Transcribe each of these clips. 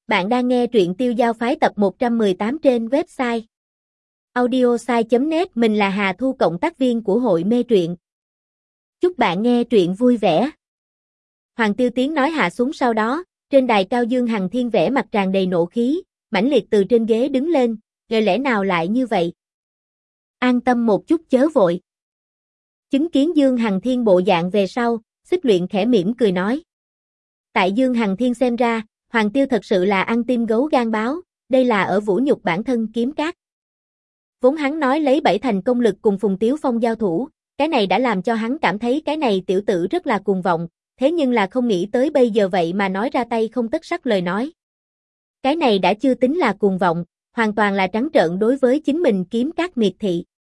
Bạn đang nghe truyện Tiêu Giao Phái tập 118 trên website audiosai.net. Mình là Hà Thu, cộng tác viên của hội mê truyện. Chúc bạn nghe truyện vui vẻ. Hoàng Tiêu tiếng nói hạ xuống, sau đó, trên đài cao Dương Hằng Thiên vẻ mặt tràn đầy nộ khí, mãnh liệt từ trên ghế đứng lên, lời lẽ nào lại như vậy? An tâm một chút, chớ vội. Chứng kiến Dương Hằng Thiên bộ dạng về sau, Xích Luyện khẽ mỉm cười nói. Tại Dương Hằng Thiên xem ra, Hoàng Tiêu thật sự là ăn tim gấu gan báo, đây là ở vũ nhục bản thân Kiếm Cát. Vốn hắn nói lấy 7 thành công lực cùng Phùng Tiếu Phong giao thủ, cái này đã làm cho hắn cảm thấy cái này tiểu tử rất là cuồng vọng, thế nhưng là không nghĩ tới bây giờ vậy mà nói ra tay không tất sắt lời nói. Cái này đã chưa tính là cuồng vọng, hoàn toàn là trắng trợn đối với chính mình Kiếm Cát miệt thị.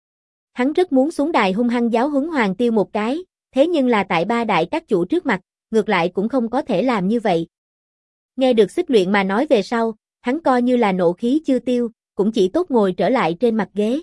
Hắn rất muốn xuống đài hung hăng giáo huấn Hoàng Tiêu một cái, thế nhưng là tại ba đại các chủ trước mặt, ngược lại cũng không có thể làm như vậy. Nghe được Xích Luyện mà nói về sau, hắn coi như là nộ khí chưa tiêu, cũng chỉ tốt ngồi trở lại trên mặt ghế.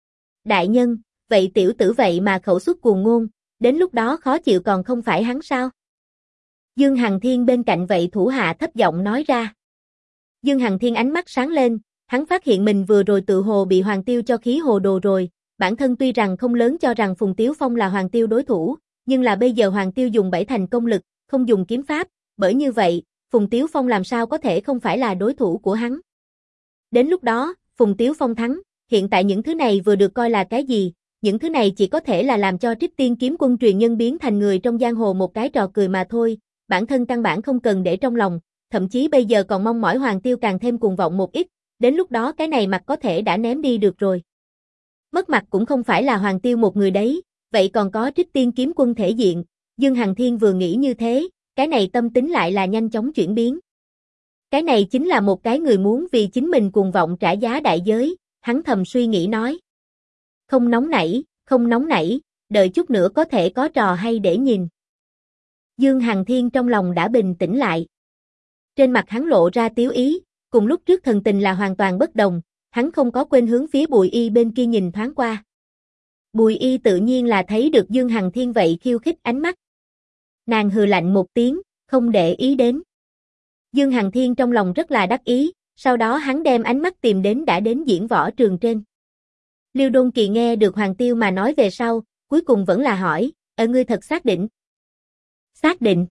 Đại nhân, vậy tiểu tử vậy mà khẩu xuất cuồng ngôn, đến lúc đó khó chịu còn không phải hắn sao? Dương Hằng Thiên bên cạnh vậy thủ hạ thấp giọng nói ra. Dương Hằng Thiên ánh mắt sáng lên, hắn phát hiện mình vừa rồi tự hồ bị Hoàng Tiêu cho khí hồ đồ rồi, bản thân tuy rằng không lớn cho rằng Phùng Tiếu Phong là Hoàng Tiêu đối thủ, nhưng là bây giờ Hoàng Tiêu dùng 7 thành công lực, không dùng kiếm pháp, bởi như vậy, Phùng Tiếu Phong làm sao có thể không phải là đối thủ của hắn. Đến lúc đó, Phùng Tiếu Phong thắng, hiện tại những thứ này vừa được coi là cái gì, những thứ này chỉ có thể là làm cho Trích Tiên Kiếm Quân truyền nhân biến thành người trong giang hồ một cái trò cười mà thôi, bản thân căn bản không cần để trong lòng, thậm chí bây giờ còn mong mỏi Hoàng Tiêu càng thêm cuồng vọng một ít, đến lúc đó cái này mặt có thể đã ném đi được rồi. Mất mặt cũng không phải là Hoàng Tiêu một người đấy, vậy còn có Trích Tiên Kiếm Quân thể diện, Dương Hằng Thiên vừa nghĩ như thế, cái này tâm tính lại là nhanh chóng chuyển biến. Cái này chính là một cái người muốn vì chính mình cuồng vọng trả giá đại giới, hắn thầm suy nghĩ nói. Không nóng nảy, đợi chút nữa có thể có trò hay để nhìn. Dương Hằng Thiên trong lòng đã bình tĩnh lại. Trên mặt hắn lộ ra tiếu ý, cùng lúc trước thần tình là hoàn toàn bất đồng, hắn không có quên hướng phía Bùi Y bên kia nhìn thoáng qua. Bùi Y tự nhiên là thấy được Dương Hằng Thiên vậy khiêu khích ánh mắt. Nàng hừ lạnh một tiếng, không để ý đến. Dương Hằng Thiên trong lòng rất là đắc ý, sau đó hắn đem ánh mắt tìm đến đã đến diễn võ trường trên. Liêu Đôn Kỳ nghe được Hoàng Tiêu mà nói về sau, cuối cùng vẫn là hỏi, ngươi thật xác định? Xác định.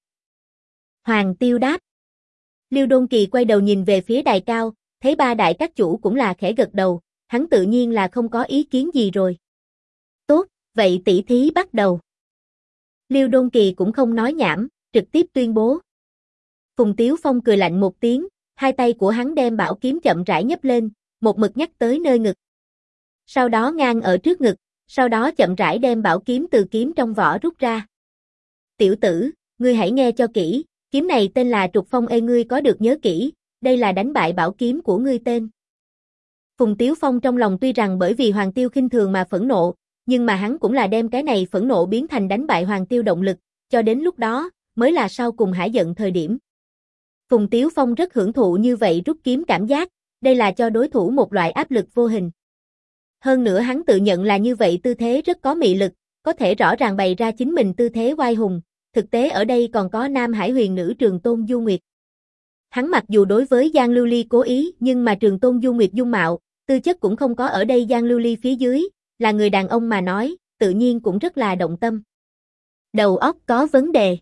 Hoàng Tiêu đáp. Liêu Đôn Kỳ quay đầu nhìn về phía đài cao, thấy ba đại các chủ cũng là khẽ gật đầu, hắn tự nhiên là không có ý kiến gì rồi. Tốt, vậy tỷ thí bắt đầu. Liêu Đôn Kỳ cũng không nói nhảm, trực tiếp tuyên bố. Phùng Tiếu Phong cười lạnh một tiếng, hai tay của hắn đem bảo kiếm chậm rãi nhấc lên, một mực nhắc tới nơi ngực. Sau đó ngang ở trước ngực, sau đó chậm rãi đem bảo kiếm từ kiếm trong vỏ rút ra. Tiểu tử, ngươi hãy nghe cho kỹ, kiếm này tên là Trục Phong, ngươi có được nhớ kỹ, đây là đánh bại bảo kiếm của ngươi tên. Phùng Tiếu Phong trong lòng tuy rằng bởi vì Hoàng Tiêu khinh thường mà phẫn nộ, nhưng mà hắn cũng là đem cái này phẫn nộ biến thành đánh bại Hoàng Tiêu động lực, cho đến lúc đó, mới là sau cùng hả giận thời điểm. Phùng Tiếu Phong rất hưởng thụ như vậy rút kiếm cảm giác, đây là cho đối thủ một loại áp lực vô hình. Hơn nữa hắn tự nhận là như vậy tư thế rất có mị lực, có thể rõ ràng bày ra chính mình tư thế oai hùng, thực tế ở đây còn có Nam Hải huyền nữ Trường Tôn Du Nguyệt. Hắn mặc dù đối với Giang Lưu Ly cố ý, nhưng mà Trường Tôn Du Nguyệt dung mạo, tư chất cũng không có ở đây Giang Lưu Ly phía dưới, là người đàn ông mà nói, tự nhiên cũng rất là động tâm. Đầu óc có vấn đề.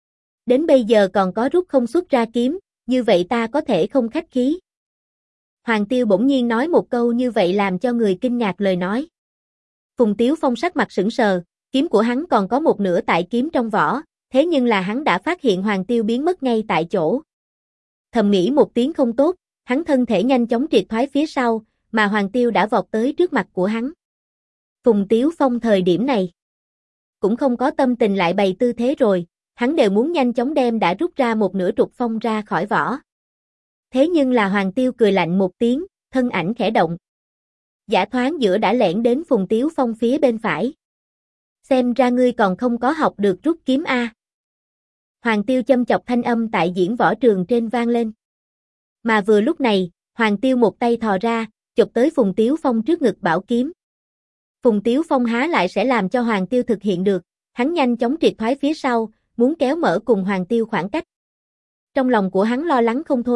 Đến bây giờ còn có rút không xuất ra kiếm, như vậy ta có thể không khách khí. Hoàng Tiêu bỗng nhiên nói một câu như vậy làm cho người kinh ngạc lời nói. Phùng Tiếu Phong sắc mặt sững sờ, kiếm của hắn còn có một nửa tại kiếm trong vỏ, thế nhưng là hắn đã phát hiện Hoàng Tiêu biến mất ngay tại chỗ. Thầm nghĩ một tiếng không tốt, hắn thân thể nhanh chóng triệt thoái phía sau, mà Hoàng Tiêu đã vọt tới trước mặt của hắn. Phùng Tiếu Phong thời điểm này cũng không có tâm tình lại bày tư thế rồi, hắn đều muốn nhanh chóng đem đã rút ra một nửa Trục Phong ra khỏi vỏ. Thế nhưng là Hoàng Tiêu cười lạnh một tiếng, thân ảnh khẽ động. Giả thoáng giữa đã lẻn đến Phùng Tiếu Phong phía bên phải. Xem ra ngươi còn không có học được rút kiếm a. Hoàng Tiêu châm chọc thanh âm tại diễn võ trường trên vang lên. Mà vừa lúc này, Hoàng Tiêu một tay thò ra, chụp tới Phùng Tiếu Phong trước ngực bảo kiếm. Phùng Tiếu Phong há lại sẽ làm cho Hoàng Tiêu thực hiện được, hắn nhanh chóng triệt thoái phía sau, muốn kéo mở cùng Hoàng Tiêu khoảng cách. Trong lòng của hắn lo lắng không thôi,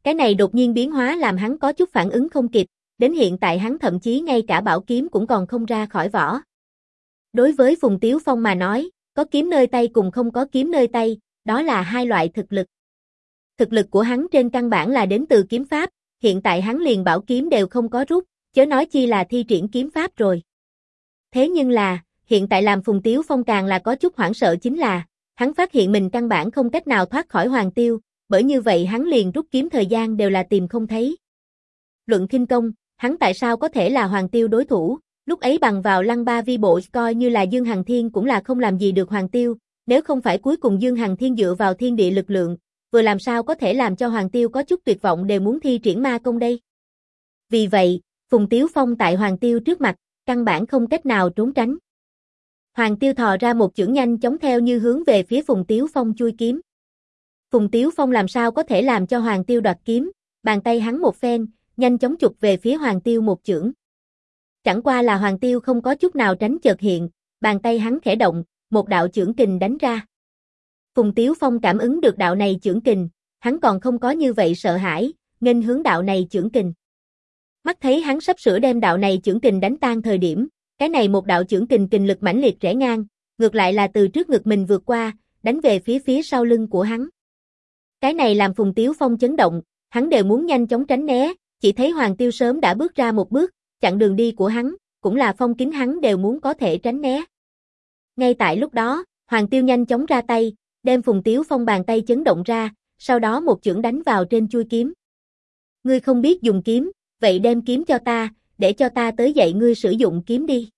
Cái này đột nhiên biến hóa làm hắn có chút phản ứng không kịp, đến hiện tại hắn thậm chí ngay cả bảo kiếm cũng còn không ra khỏi vỏ. Đối với Phùng Tiếu Phong mà nói, có kiếm nơi tay cùng không có kiếm nơi tay, đó là hai loại thực lực. Thực lực của hắn trên căn bản là đến từ kiếm pháp, hiện tại hắn liền bảo kiếm đều không có rút, chớ nói chi là thi triển kiếm pháp rồi. Thế nhưng là, hiện tại làm Phùng Tiếu Phong càng là có chút hoảng sợ chính là, hắn phát hiện mình căn bản không cách nào thoát khỏi Hoàng Tiêu, bởi như vậy hắn liền rút kiếm thời gian đều là tìm không thấy. Luận khinh công, hắn tại sao có thể là Hoàng Tiêu đối thủ, lúc ấy bằng vào lăng ba vi bộ coi như là Dương Hằng Thiên cũng là không làm gì được Hoàng Tiêu, nếu không phải cuối cùng Dương Hằng Thiên dựa vào thiên địa lực lượng, vừa làm sao có thể làm cho Hoàng Tiêu có chút tuyệt vọng đều muốn thi triển ma công đây. Vì vậy, Phùng Tiếu Phong tại Hoàng Tiêu trước mặt, căn bản không cách nào trốn tránh. Hoàng Tiêu thò ra một chưởng nhanh chóng theo như hướng về phía Phùng Tiếu Phong chui kiếm. Phùng Tiếu Phong làm sao có thể làm cho Hoàng Tiêu đoạt kiếm, bàn tay hắn một phen, nhanh chóng chụp về phía Hoàng Tiêu một chưởng. Chẳng qua là Hoàng Tiêu không có chút nào tránh chợt hiện, bàn tay hắn khẽ động, một đạo chưởng kình đánh ra. Phùng Tiếu Phong cảm ứng được đạo này chưởng kình, hắn còn không có như vậy sợ hãi, nghênh hướng đạo này chưởng kình. Mắt thấy hắn sắp sửa đem đạo này chưởng kình đánh tan thời điểm, cái này một đạo chưởng kình kình lực mãnh liệt rẽ ngang, ngược lại là từ trước ngực mình vượt qua, đánh về phía sau lưng của hắn. Cái này làm Phùng Tiếu Phong chấn động, hắn đều muốn nhanh chóng tránh né, chỉ thấy Hoàng Tiêu sớm đã bước ra một bước, chặn đường đi của hắn, cũng là phong kín hắn đều muốn có thể tránh né. Ngay tại lúc đó, Hoàng Tiêu nhanh chóng ra tay, đem Phùng Tiếu Phong bàn tay chấn động ra, sau đó một chưởng đánh vào trên chuôi kiếm. Ngươi không biết dùng kiếm, vậy đem kiếm cho ta, để cho ta tới dạy ngươi sử dụng kiếm đi.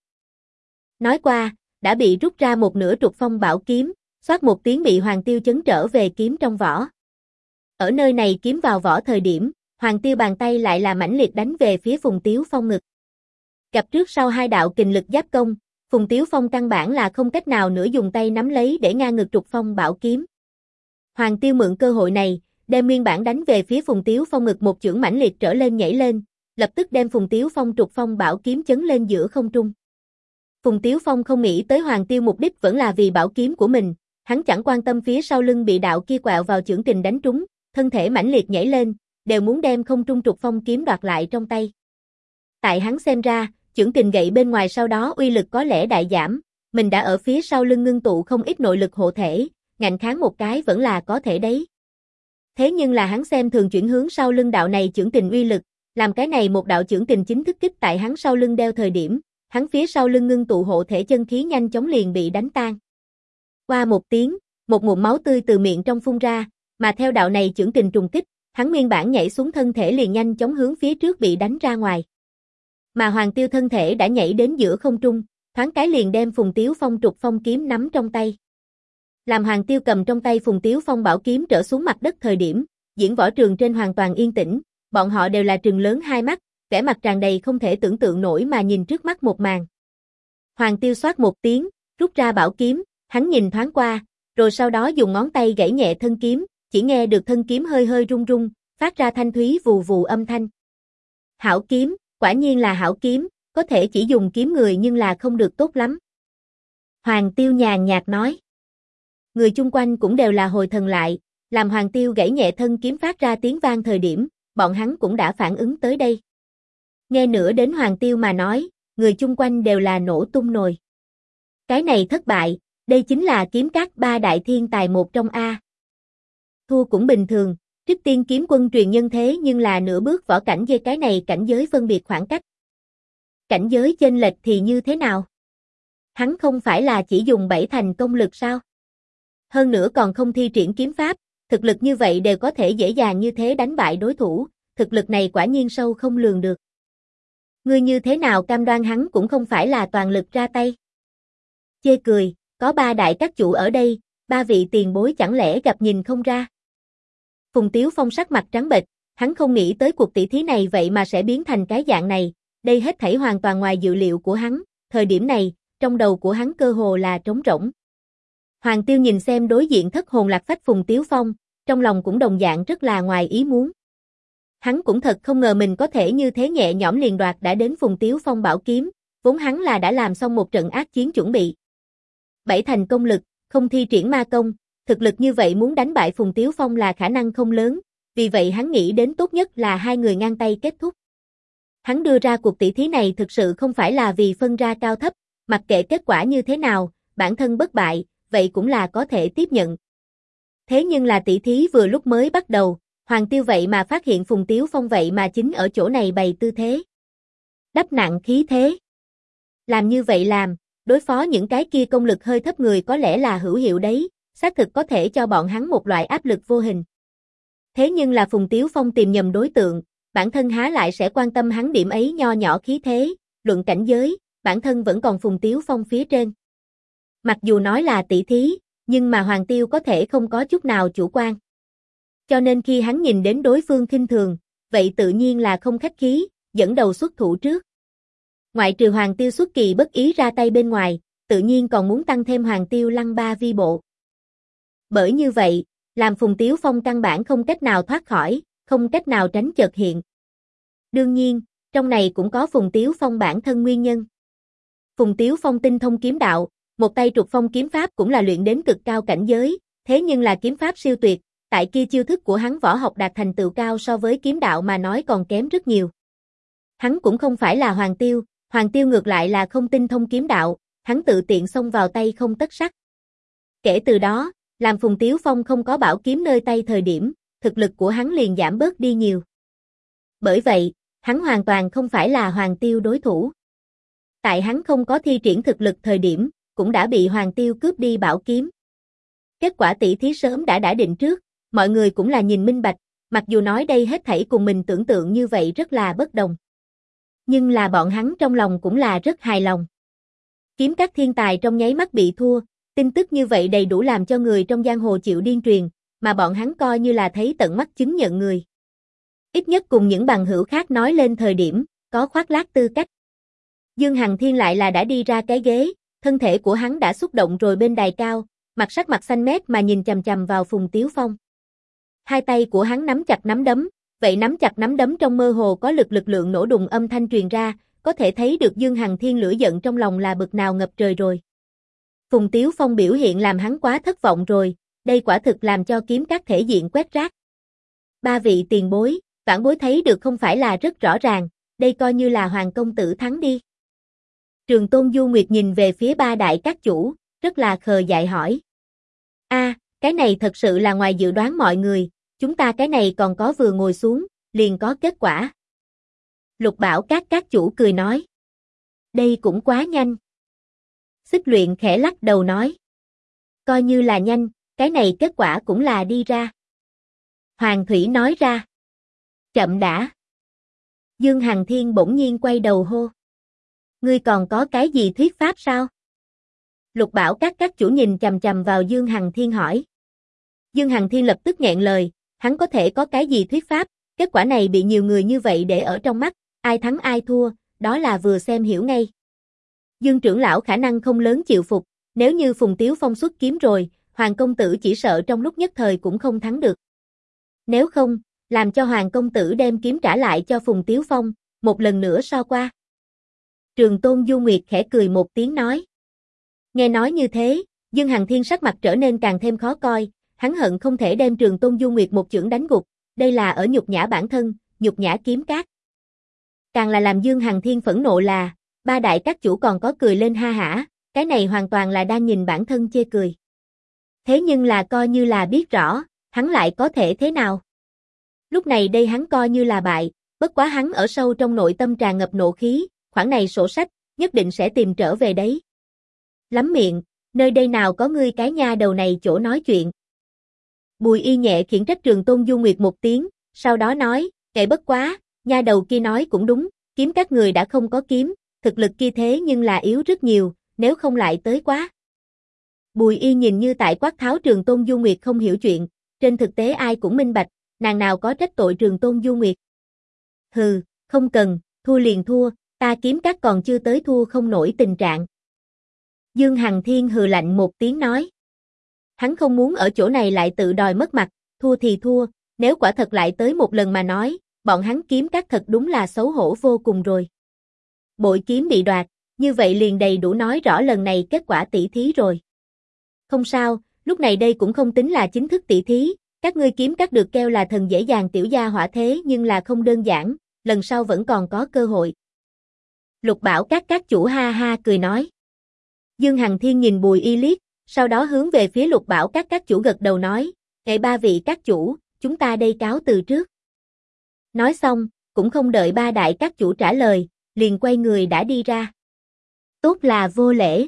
Nói qua, đã bị rút ra một nửa trục phong bảo kiếm, xoát một tiếng bị Hoàng Tiêu chấn trở về kiếm trong vỏ. Ở nơi này kiếm vào vỏ thời điểm, Hoàng Tiêu bàn tay lại là mãnh liệt đánh về phía Phùng Tiếu Phong ngực. Gặp trước sau hai đạo kình lực giáp công, Phùng Tiếu Phong căn bản là không cách nào nữa dùng tay nắm lấy để ngang ngực trục phong bảo kiếm. Hoàng Tiêu mượn cơ hội này, đem nguyên bản đánh về phía Phùng Tiếu Phong ngực một chưởng mãnh liệt trở lên nhảy lên, lập tức đem Phùng Tiếu Phong trục phong bảo kiếm chấn lên giữa không trung. Phùng Tiếu Phong không nghĩ tới Hoàng Tiêu mục đích vẫn là vì bảo kiếm của mình, hắn chẳng quan tâm phía sau lưng bị đạo kia quẹo vào chưởng kình đánh trúng, thân thể mãnh liệt nhảy lên, đều muốn đem không trung trục phong kiếm đoạt lại trong tay. Tại hắn xem ra, chưởng kình gậy bên ngoài sau đó uy lực có lẽ đại giảm, mình đã ở phía sau lưng ngưng tụ không ít nội lực hộ thể, ngạnh kháng một cái vẫn là có thể đấy. Thế nhưng là hắn xem thường chuyển hướng sau lưng đạo này chưởng kình uy lực, làm cái này một đạo chưởng kình chính thức kích tại hắn sau lưng đeo thời điểm, hắn phía sau lưng ngưng tụ hộ thể chân khí nhanh chóng liền bị đánh tan. Qua một tiếng, một ngụm máu tươi từ miệng trong phun ra, mà theo đạo này chưởng kình trùng kích, hắn nguyên bản nhảy xuống thân thể liền nhanh chóng hướng phía trước bị đánh ra ngoài. Mà Hoàng Tiêu thân thể đã nhảy đến giữa không trung, thoáng cái liền đem Phùng Tiếu Phong trục phong kiếm nắm trong tay. Làm Hoàng Tiêu cầm trong tay Phùng Tiếu Phong bảo kiếm trở xuống mặt đất thời điểm, diễn võ trường trên hoàn toàn yên tĩnh, bọn họ đều là trừng lớn hai mắt, vẻ mặt tràn đầy không thể tưởng tượng nổi mà nhìn trước mắt một màn. Hoàng Tiêu xoát một tiếng, rút ra bảo kiếm, hắn nhìn thoáng qua, rồi sau đó dùng ngón tay gãy nhẹ thân kiếm, chỉ nghe được thân kiếm hơi hơi rung rung, phát ra thanh thúy vù vù âm thanh. Hảo kiếm, quả nhiên là hảo kiếm, có thể chỉ dùng kiếm người nhưng là không được tốt lắm. Hoàng Tiêu nhàn nhạt nói. Người chung quanh cũng đều là hồi thần lại, làm Hoàng Tiêu gãy nhẹ thân kiếm phát ra tiếng vang thời điểm, bọn hắn cũng đã phản ứng tới đây. Nghe nữa đến Hoàng Tiêu mà nói, người chung quanh đều là nổ tung nồi. Cái này thất bại, đây chính là kiếm các ba đại thiên tài một trong A. Thua cũng bình thường, trước tiên kiếm quân truyền nhân thế nhưng là nửa bước võ cảnh về cái này cảnh giới phân biệt khoảng cách. Cảnh giới chênh lệch thì như thế nào? Hắn không phải là chỉ dùng 7 thành công lực sao? Hơn nữa còn không thi triển kiếm pháp, thực lực như vậy đều có thể dễ dàng như thế đánh bại đối thủ, thực lực này quả nhiên sâu không lường được. Ngươi như thế nào cam đoan hắn cũng không phải là toàn lực ra tay? Chê cười, có ba đại các chủ ở đây, ba vị tiền bối chẳng lẽ gặp nhìn không ra? Phùng Tiếu Phong sắc mặt trắng bệch, hắn không nghĩ tới cuộc tỷ thí này vậy mà sẽ biến thành cái dạng này, đây hết thảy hoàn toàn ngoài dự liệu của hắn, thời điểm này, trong đầu của hắn cơ hồ là trống rỗng. Hoàng Tiêu nhìn xem đối diện thất hồn lạc phách Phùng Tiếu Phong, trong lòng cũng đồng dạng rất là ngoài ý muốn. Hắn cũng thật không ngờ mình có thể như thế nhẹ nhõm liền đoạt đã đến Phùng Tiếu Phong bảo kiếm, vốn hắn là đã làm xong một trận ác chiến chuẩn bị. 7 thành công lực, không thi triển ma công, thực lực như vậy muốn đánh bại Phùng Tiếu Phong là khả năng không lớn, vì vậy hắn nghĩ đến tốt nhất là hai người ngang tay kết thúc. Hắn đưa ra cuộc tỷ thí này thực sự không phải là vì phân ra cao thấp, mặc kệ kết quả như thế nào, bản thân bất bại, vậy cũng là có thể tiếp nhận. Thế nhưng là tỷ thí vừa lúc mới bắt đầu, Hoàng Tiêu vậy mà phát hiện Phùng Tiếu Phong vậy mà chính ở chỗ này bày tư thế. Đắp nặng khí thế. Làm như vậy đối phó những cái kia công lực hơi thấp người có lẽ là hữu hiệu đấy, xác thực có thể cho bọn hắn một loại áp lực vô hình. Thế nhưng là Phùng Tiếu Phong tìm nhầm đối tượng, bản thân há lại sẽ quan tâm hắn điểm ấy nho nhỏ khí thế, luận cảnh giới, bản thân vẫn còn Phùng Tiếu Phong phía trên. Mặc dù nói là tỷ thí, nhưng mà Hoàng Tiêu có thể không có chút nào chủ quan. Cho nên khi hắn nhìn đến đối phương khinh thường, vậy tự nhiên là không khách khí, dẫn đầu xuất thủ trước. Ngoại trừ Hoàng Tiêu xuất kỳ bất ý ra tay bên ngoài, tự nhiên còn muốn tăng thêm Hoàng Tiêu lăng ba vi bộ. Bởi như vậy, làm Phùng Tiếu Phong căn bản không cách nào thoát khỏi, không cách nào tránh chợt hiện. Đương nhiên, trong này cũng có Phùng Tiếu Phong bản thân nguyên nhân. Phùng Tiếu Phong tinh thông kiếm đạo, một tay trục phong kiếm pháp cũng là luyện đến cực cao cảnh giới, thế nhưng là kiếm pháp siêu tuyệt, tại kia chiêu thức của hắn võ học đạt thành tựu cao so với kiếm đạo mà nói còn kém rất nhiều. Hắn cũng không phải là Hoàng Tiêu ngược lại là không tinh thông kiếm đạo, hắn tự tiện xông vào tay không tất sắt. Kể từ đó, làm Phùng Tiếu Phong không có bảo kiếm nơi tay thời điểm, thực lực của hắn liền giảm bớt đi nhiều. Bởi vậy, hắn hoàn toàn không phải là Hoàng Tiêu đối thủ. Tại hắn không có thi triển thực lực thời điểm, cũng đã bị Hoàng Tiêu cướp đi bảo kiếm. Kết quả tỷ thí sớm đã định trước, mọi người cũng là nhìn minh bạch, mặc dù nói đây hết thảy cùng mình tưởng tượng như vậy rất là bất đồng. Nhưng là bọn hắn trong lòng cũng là rất hài lòng. Kiếm các thiên tài trong nháy mắt bị thua, tin tức như vậy đầy đủ làm cho người trong giang hồ chịu điên truyền, mà bọn hắn coi như là thấy tận mắt chứng nhận người. Ít nhất cùng những bằng hữu khác nói lên thời điểm, có khoác lác tư cách. Dương Hằng Thiên lại là đã đi ra cái ghế, thân thể của hắn đã xúc động rồi bên đài cao, sắc mặt xanh mét mà nhìn chằm chằm vào Phùng Tiếu Phong. Hai tay của hắn nắm chặt nắm đấm, vậy nắm chặt nắm đấm trong mơ hồ có lực lượng nổ đùng âm thanh truyền ra, có thể thấy được Dương Hằng Thiên lửa giận trong lòng là bực nào ngập trời rồi. Phùng Tiếu Phong biểu hiện làm hắn quá thất vọng rồi, đây quả thực làm cho kiếm các thể diện quét rác. Ba vị tiền bối, vãn bối thấy được không phải là rất rõ ràng, đây coi như là Hoàng công tử thắng đi. Trường Tôn Du Nguyệt nhìn về phía ba đại các chủ, rất là khờ dại hỏi. Cái này thật sự là ngoài dự đoán mọi người, chúng ta cái này còn có vừa ngồi xuống, liền có kết quả. Lục Bảo các chủ cười nói. Đây cũng quá nhanh. Xích Luyện khẽ lắc đầu nói. Coi như là nhanh, cái này kết quả cũng là đi ra. Hoàng Thủy nói ra. Chậm đã. Dương Hằng Thiên bỗng nhiên quay đầu hô. Ngươi còn có cái gì thuyết pháp sao? Lục Bảo các chủ nhìn chằm chằm vào Dương Hằng Thiên hỏi. Dương Hằng Thiên lập tức nghẹn lời, hắn có thể có cái gì thuyết pháp, kết quả này bị nhiều người như vậy để ở trong mắt, ai thắng ai thua, đó là vừa xem hiểu ngay. Dương trưởng lão khả năng không lớn chịu phục, nếu như Phùng Tiếu Phong xuất kiếm rồi, Hoàng công tử chỉ sợ trong lúc nhất thời cũng không thắng được. Nếu không, làm cho Hoàng công tử đem kiếm trả lại cho Phùng Tiếu Phong, một lần nữa so qua. Trường Tôn Du Nguyệt khẽ cười một tiếng nói. Nghe nói như thế, Dương Hằng Thiên sắc mặt trở nên càng thêm khó coi, hắn hận không thể đem Trường Tôn Du Nguyệt một chưởng đánh gục, đây là ở nhục nhã bản thân, nhục nhã kiếm các. Càng là làm Dương Hằng Thiên phẫn nộ là, ba đại các chủ còn có cười lên ha hả, cái này hoàn toàn là đang nhìn bản thân chê cười. Thế nhưng là coi như là biết rõ, hắn lại có thể thế nào? Lúc này đây hắn coi như là bại, bất quá hắn ở sâu trong nội tâm tràn ngập nộ khí, khoản này sổ sách, nhất định sẽ tìm trở về đấy. Lắm miệng, nơi đây nào có ngươi cái nha đầu này chỗ nói chuyện. Bùi Y nhẹ khiển trách Trường Tôn Du Nguyệt một tiếng, sau đó nói, kệ bất quá, nha đầu kia nói cũng đúng, kiếm các người đã không có kiếm, thực lực kia thế nhưng là yếu rất nhiều, nếu không lại tới quá. Bùi Y nhìn như tại quát tháo Trường Tôn Du Nguyệt không hiểu chuyện, trên thực tế ai cũng minh bạch, nàng nào có trách tội Trường Tôn Du Nguyệt. Hừ, không cần, thua liền thua, ta kiếm các còn chưa tới thua không nổi tình trạng. Dương Hằng Thiên hừ lạnh một tiếng nói. Hắn không muốn ở chỗ này lại tự đòi mất mặt, thua thì thua, nếu quả thật lại tới một lần mà nói, bọn hắn kiếm các thật đúng là xấu hổ vô cùng rồi. Bội kiếm bị đoạt, như vậy liền đầy đủ nói rõ lần này kết quả tỷ thí rồi. Không sao, lúc này đây cũng không tính là chính thức tỷ thí, Các ngươi kiếm cắt được keo là thần dễ dàng tiểu gia hỏa thế nhưng là không đơn giản, lần sau vẫn còn có cơ hội. Lục Bảo các chủ ha ha cười nói. Dương Hằng Thiên nhìn Bùi Y liếc, sau đó hướng về phía Lục Bảo các chủ gật đầu nói, ba vị các chủ, chúng ta đây cáo từ trước. Nói xong, cũng không đợi ba đại các chủ trả lời, liền quay người đã đi ra. Tốt là vô lễ.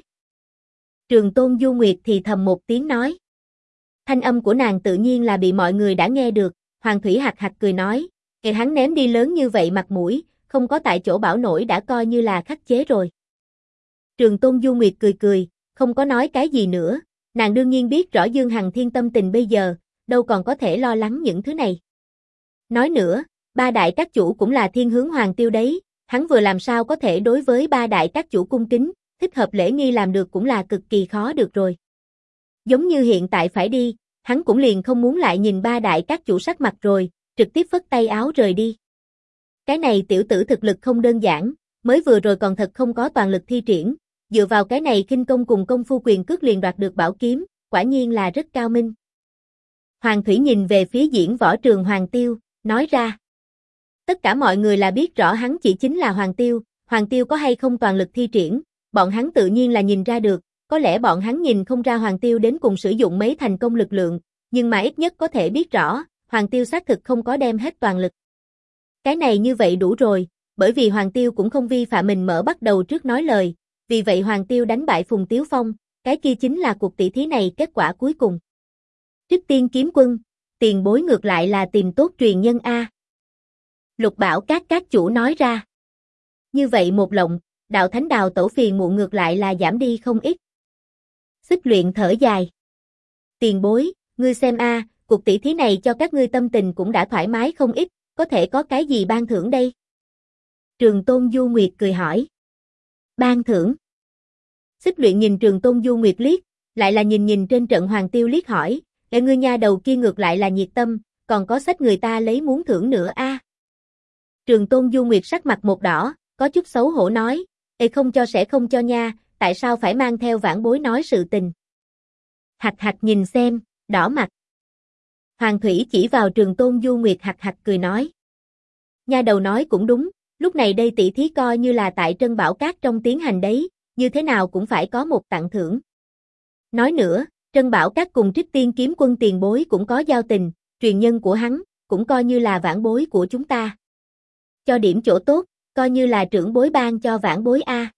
Trường Tôn Du Nguyệt thì thầm một tiếng nói. Thanh âm của nàng tự nhiên là bị mọi người đã nghe được, Hoàng Thủy hạc hạc cười nói, hắn ném đi lớn như vậy mặt mũi, không có tại chỗ bảo nổi đã coi như là khắc chế rồi. Trường Tôn Du Nguyệt cười cười, không có nói cái gì nữa, nàng đương nhiên biết rõ Dương Hằng Thiên tâm tình bây giờ, đâu còn có thể lo lắng những thứ này. Nói nữa, ba đại các chủ cũng là thiên hướng Hoàng Tiêu đấy, hắn vừa làm sao có thể đối với ba đại các chủ cung kính, thích hợp lễ nghi làm được cũng là cực kỳ khó được rồi. Giống như hiện tại phải đi, hắn cũng liền không muốn lại nhìn ba đại các chủ sắc mặt rồi, trực tiếp phất tay áo rời đi. Cái này tiểu tử thực lực không đơn giản, mới vừa rồi còn thật không có toàn lực thi triển, dựa vào cái này khinh công cùng công phu quyền cước liền đoạt được bảo kiếm, quả nhiên là rất cao minh. Hoàng Thủy nhìn về phía diễn võ trường Hoàng Tiêu, nói ra. Tất cả mọi người là biết rõ hắn chỉ chính là Hoàng Tiêu có hay không toàn lực thi triển, bọn hắn tự nhiên là nhìn ra được, có lẽ bọn hắn nhìn không ra Hoàng Tiêu đến cùng sử dụng mấy thành công lực lượng, nhưng mà ít nhất có thể biết rõ, Hoàng Tiêu xác thực không có đem hết toàn lực. Cái này như vậy đủ rồi, bởi vì Hoàng Tiêu cũng không vi phạm mình mở bắt đầu trước nói lời, vì vậy Hoàng Tiêu đánh bại Phùng Tiếu Phong, cái kia chính là cuộc tỷ thí này kết quả cuối cùng. Trích Tiên Kiếm Quân, tiền bối ngược lại là tìm tốt truyền nhân A. Lục Bảo các chủ nói ra. Như vậy một lộng, đạo thánh đào tổ phiền muộn ngược lại là giảm đi không ít. Xích Luyện thở dài. Tiền bối, ngươi xem A, cuộc tỷ thí này cho các ngươi tâm tình cũng đã thoải mái không ít, có thể có cái gì ban thưởng đây? Trường Tôn Du Nguyệt cười hỏi. Ban thưởng. Xích Luyện nhìn Trường Tôn Du Nguyệt liếc, lại là nhìn trên trận Hoàng Tiêu liếc hỏi, ngươi nha đầu kia ngược lại là nhiệt tâm, còn có sách người ta lấy muốn thưởng nữa A. Trường Tôn Du Nguyệt sắc mặt một đỏ, có chút xấu hổ nói, không cho sẽ không cho nha, tại sao phải mang theo vãn bối nói sự tình. Hạch hạch nhìn xem, đỏ mặt. Hoàng Thủy chỉ vào Trường Tôn Du Nguyệt hạch hạch cười nói. Nha đầu nói cũng đúng, lúc này đây tỷ thí coi như là tại Trân Bảo Các trong tiến hành đấy, như thế nào cũng phải có một tặng thưởng. Nói nữa, Trân Bảo Các cùng Trích Tiên Kiếm Quân tiền bối cũng có giao tình, truyền nhân của hắn, cũng coi như là vãn bối của chúng ta. Cho điểm chỗ tốt, coi như là trưởng bối ban cho vãn bối A.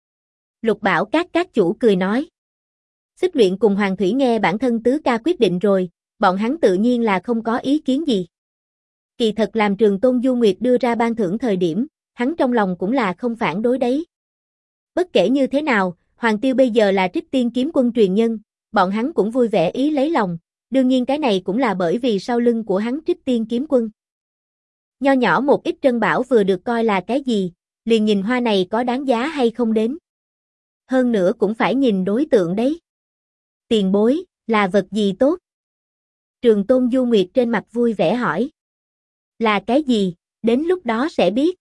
Lục Bảo các chủ cười nói. Xích Luyện cùng Hoàng Thủy nghe bản thân tứ ca quyết định rồi, bọn hắn tự nhiên là không có ý kiến gì. Kỳ thật làm Trường Tôn Du Nguyệt đưa ra ban thưởng thời điểm, hắn trong lòng cũng là không phản đối đấy. Bất kể như thế nào, Hoàng Tiêu bây giờ là Trích Tiên Kiếm Quân truyền nhân, bọn hắn cũng vui vẻ ý lấy lòng, đương nhiên cái này cũng là bởi vì sau lưng của hắn Trích Tiên Kiếm Quân. Nho nhỏ một ít trân bảo vừa được coi là cái gì, liền nhìn hoa này có đáng giá hay không đến. Hơn nữa cũng phải nhìn đối tượng đấy. Tiền bối, là vật gì tốt? Trường Tôn Du Nguyệt trên mặt vui vẻ hỏi. Là cái gì, đến lúc đó sẽ biết.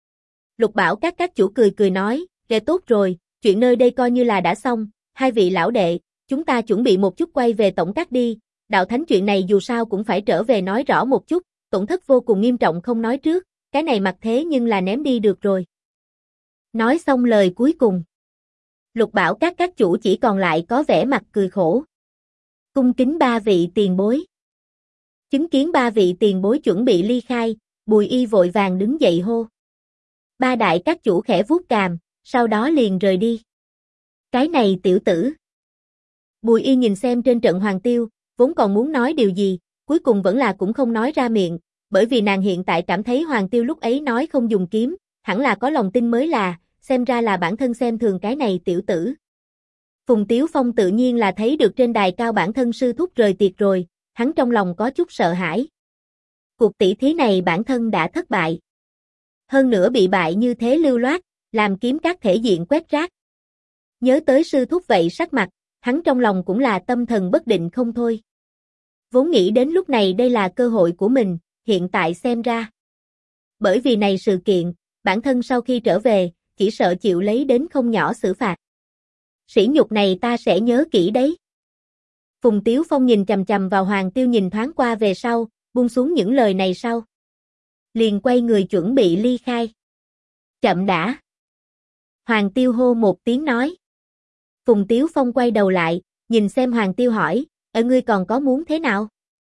Lục Bảo các chủ cười nói, tốt rồi, chuyện nơi đây coi như là đã xong, hai vị lão đệ, chúng ta chuẩn bị một chút quay về tổng các đi, đạo thánh chuyện này dù sao cũng phải trở về nói rõ một chút, tổn thất vô cùng nghiêm trọng không nói trước, cái này mặc thế nhưng là ném đi được rồi. Nói xong lời cuối cùng. Lục Bảo các chủ chỉ còn lại có vẻ mặt cười khổ. Cung kính ba vị tiền bối. Chứng kiến ba vị tiền bối chuẩn bị ly khai, Bùi Y vội vàng đứng dậy hô. Ba đại các chủ khẽ vuốt cằm, sau đó liền rời đi. Cái này tiểu tử. Bùi Y nhìn xem trên trận Hoàng Tiêu, vốn còn muốn nói điều gì, cuối cùng vẫn là cũng không nói ra miệng, bởi vì nàng hiện tại cảm thấy Hoàng Tiêu lúc ấy nói không dùng kiếm, hẳn là có lòng tin mới là, xem ra là bản thân xem thường cái này tiểu tử. Phùng Tiếu Phong tự nhiên là thấy được trên đài cao bản thân sư thúc rời tiệc rồi, hắn trong lòng có chút sợ hãi. Cuộc tỷ thí này bản thân đã thất bại. Hơn nữa bị bại như thế lưu loát, làm kiếm các thể diện quét rác. Nhớ tới sư thúc vậy sắc mặt, hắn trong lòng cũng là tâm thần bất định không thôi. Vốn nghĩ đến lúc này đây là cơ hội của mình, hiện tại xem ra. Bởi vì này sự kiện, bản thân sau khi trở về, chỉ sợ chịu lấy đến không nhỏ xử phạt. Sỉ nhục này ta sẽ nhớ kỹ đấy. Phùng Tiếu Phong nhìn chằm chằm vào Hoàng Tiêu nhìn thoáng qua về sau, buông xuống những lời này sau. Liền quay người chuẩn bị ly khai. Chậm đã. Hoàng Tiêu hô một tiếng nói. Phùng Tiếu Phong quay đầu lại, nhìn xem Hoàng Tiêu hỏi, ngươi còn có muốn thế nào?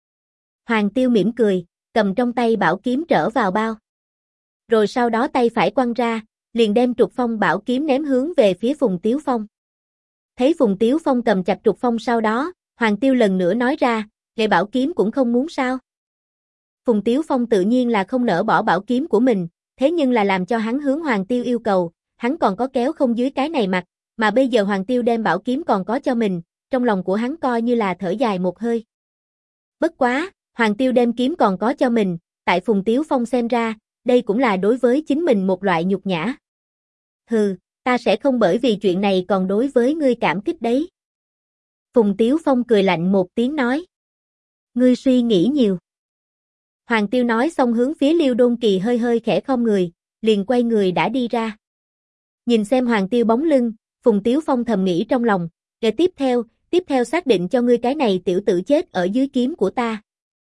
Hoàng Tiêu mỉm cười, cầm trong tay bảo kiếm trở vào bao. Rồi sau đó tay phải quăng ra, liền đem trục phong bảo kiếm ném hướng về phía Phùng Tiếu Phong. Thấy Phùng Tiếu Phong cầm chặt trục phong sau đó, Hoàng Tiêu lần nữa nói ra, "Vậy bảo kiếm cũng không muốn sao?" Phùng Tiếu Phong tự nhiên là không nỡ bỏ bảo kiếm của mình, thế nhưng là làm cho hắn hướng Hoàng Tiêu yêu cầu, hắn còn có kéo không dưới cái này mặt, mà bây giờ Hoàng Tiêu đem bảo kiếm còn có cho mình, trong lòng của hắn coi như là thở dài một hơi. Bất quá, Hoàng Tiêu đem kiếm còn có cho mình, tại Phùng Tiếu Phong xem ra, đây cũng là đối với chính mình một loại nhục nhã. Hừ, ta sẽ không bởi vì chuyện này còn đối với ngươi cảm kích đấy. Phùng Tiếu Phong cười lạnh một tiếng nói. Ngươi suy nghĩ nhiều. Hoàng Tiêu nói xong hướng phía Liêu Đôn Kỳ hơi hơi khẽ khom người, liền quay người đã đi ra. Nhìn xem Hoàng Tiêu bóng lưng, Phùng Tiếu Phong thầm nghĩ trong lòng, để tiếp theo xác định cho ngươi cái này tiểu tử chết ở dưới kiếm của ta.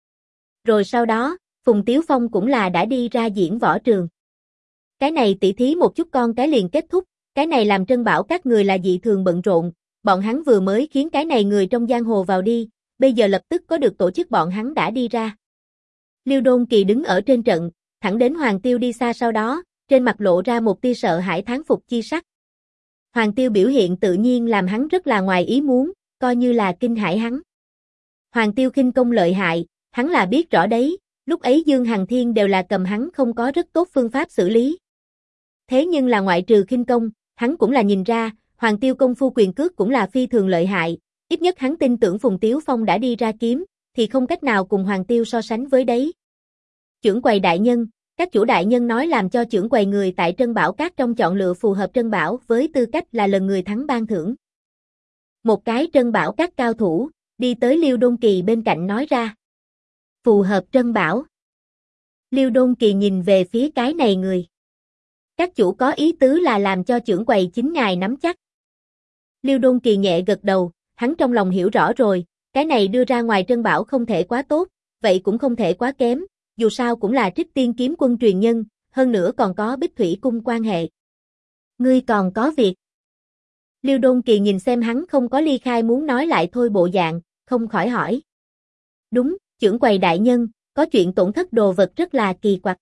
Rồi sau đó, Phùng Tiếu Phong cũng là đã đi ra diễn võ trường. Cái này tỉ thí một chút con cái liền kết thúc, cái này làm Trân Bảo các người là dị thường bận rộn, bọn hắn vừa mới khiến cái này người trong giang hồ vào đi, bây giờ lập tức có được tổ chức bọn hắn đã đi ra. Liêu Đôn Kỳ đứng ở trên trận, thẳng đến Hoàng Tiêu đi xa sau đó, trên mặt lộ ra một tia sợ hãi thán phục chi sắc. Hoàng Tiêu biểu hiện tự nhiên làm hắn rất là ngoài ý muốn, coi như là kinh hãi hắn. Hoàng Tiêu khinh công lợi hại, hắn là biết rõ đấy, lúc ấy Dương Hằng Thiên đều là cầm hắn không có rất tốt phương pháp xử lý. Thế nhưng là ngoại trừ khinh công, hắn cũng là nhìn ra, Hoàng Tiêu công phu quyền cước cũng là phi thường lợi hại, ít nhất hắn tin tưởng Phùng Tiếu Phong đã đi ra kiếm, thì không cách nào cùng Hoàng Tiêu so sánh với đấy. Chưởng quầy đại nhân, các chủ đại nhân nói làm cho chưởng quầy người tại Trân Bảo Các trong chọn lựa phù hợp Trân Bảo với tư cách là lần người thắng ban thưởng. Một cái Trân Bảo Các cao thủ, đi tới Liêu Đôn Kỳ bên cạnh nói ra. Phù hợp Trân Bảo. Liêu Đôn Kỳ nhìn về phía cái này người. Các chủ có ý tứ là làm cho chưởng quầy chính ngài nắm chắc. Liêu Đôn Kỳ nhẹ gật đầu, hắn trong lòng hiểu rõ rồi, cái này đưa ra ngoài Trân Bảo không thể quá tốt, vậy cũng không thể quá kém, dù sao cũng là Trích Tiên kiếm quân truyền nhân, hơn nữa còn có Bích Thủy cung quan hệ. Ngươi còn có việc. Liêu Đôn Kỳ nhìn xem hắn không có ly khai muốn nói lại thôi bộ dạng, không khỏi hỏi. Đúng, chưởng quầy đại nhân, có chuyện tổn thất đồ vật rất là kỳ quặc.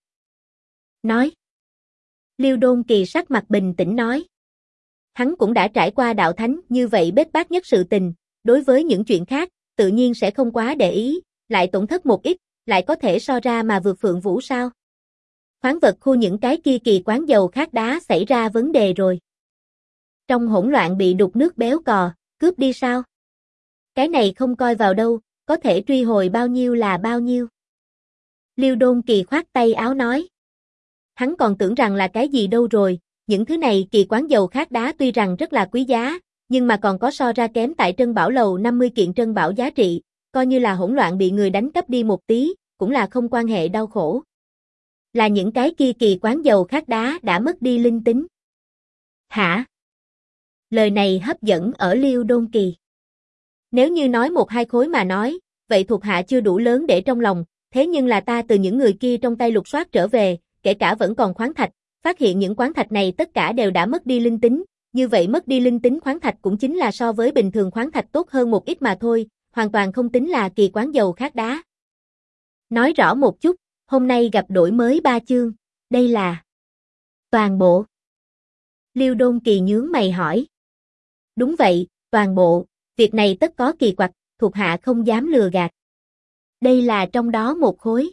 Nói. Liêu Đôn Kỳ sắc mặt bình tĩnh nói. Hắn cũng đã trải qua đạo thánh như vậy bết bát nhất sự tình, đối với những chuyện khác, tự nhiên sẽ không quá để ý, lại tổn thất một ít, lại có thể so ra mà vượt Phượng Vũ sao? Khoáng vật khu những cái kia kỳ quán dầu khác đá xảy ra vấn đề rồi. Trong hỗn loạn bị đục nước béo cò, cướp đi sao? Cái này không coi vào đâu, có thể truy hồi bao nhiêu là bao nhiêu. Liêu Đôn Kỳ khoát tay áo nói. Hắn còn tưởng rằng là cái gì đâu rồi, những thứ này kỳ quán dầu khác đá tuy rằng rất là quý giá, nhưng mà còn có so ra kém tại Trân Bảo Lầu 50 kiện Trân Bảo giá trị, coi như là hỗn loạn bị người đánh cắp đi một tí, cũng là không quan hệ đau khổ. Là những cái kia kỳ quán dầu khác đá đã mất đi linh tính. Hả? Lời này hấp dẫn ở Liêu Đôn Kỳ. Nếu như nói một hai khối mà nói, vậy thuộc hạ chưa đủ lớn để trong lòng, thế nhưng là ta từ những người kia trong tay lục soát trở về, kể cả vẫn còn khoáng thạch, phát hiện những khoáng thạch này tất cả đều đã mất đi linh tính, như vậy mất đi linh tính khoáng thạch cũng chính là so với bình thường khoáng thạch tốt hơn một ít mà thôi, hoàn toàn không tính là kỳ quán dầu khác đá. Nói rõ một chút, hôm nay gặp đổi mới 3 chương, đây là toàn bộ. Liêu Đôn Kỳ nhướng mày hỏi. Đúng vậy, toàn bộ, việc này tất có kỳ quặc, thuộc hạ không dám lừa gạt. Đây là trong đó một khối.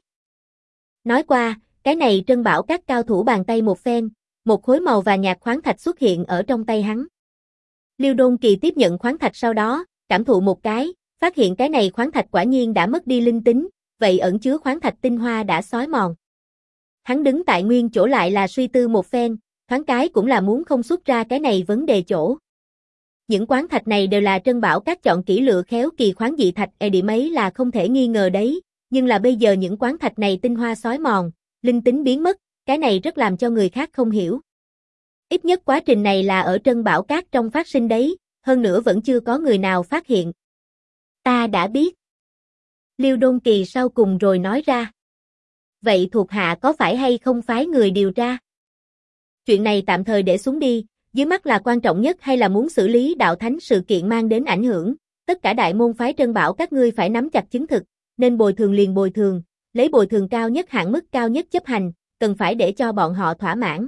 Nói qua, cái này Trân Bảo các cao thủ bàn tay một phen, một khối màu vàng nhạt khoáng thạch xuất hiện ở trong tay hắn. Liêu Đôn Kỳ tiếp nhận khoáng thạch sau đó, cảm thụ một cái, phát hiện cái này khoáng thạch quả nhiên đã mất đi linh tính, vậy ẩn chứa khoáng thạch tinh hoa đã xói mòn. Hắn đứng tại nguyên chỗ lại là suy tư một phen, thoáng cái cũng là muốn không xuất ra cái này vấn đề chỗ. Những khoáng thạch này đều là Trân Bảo các chọn kỹ lựa khéo kỳ khoáng dị thạch điểm ấy là không thể nghi ngờ đấy, nhưng là bây giờ những khoáng thạch này tinh hoa xói mòn, linh tính biến mất, cái này rất làm cho người khác không hiểu. Ít nhất quá trình này là ở Trân Bảo Các trong phát sinh đấy, hơn nữa vẫn chưa có người nào phát hiện. Ta đã biết. Liêu Đôn Kỳ sau cùng rồi nói ra. Vậy thuộc hạ có phải hay không phái người điều tra? Chuyện này tạm thời để xuống đi, dưới mắt là quan trọng nhất hay là muốn xử lý đạo thánh sự kiện mang đến ảnh hưởng, tất cả đại môn phái Trân Bảo các ngươi phải nắm chặt chứng thực, nên bồi thường liền bồi thường, lấy bồi thường cao nhất hạn mức cao nhất chấp hành, cần phải để cho bọn họ thỏa mãn.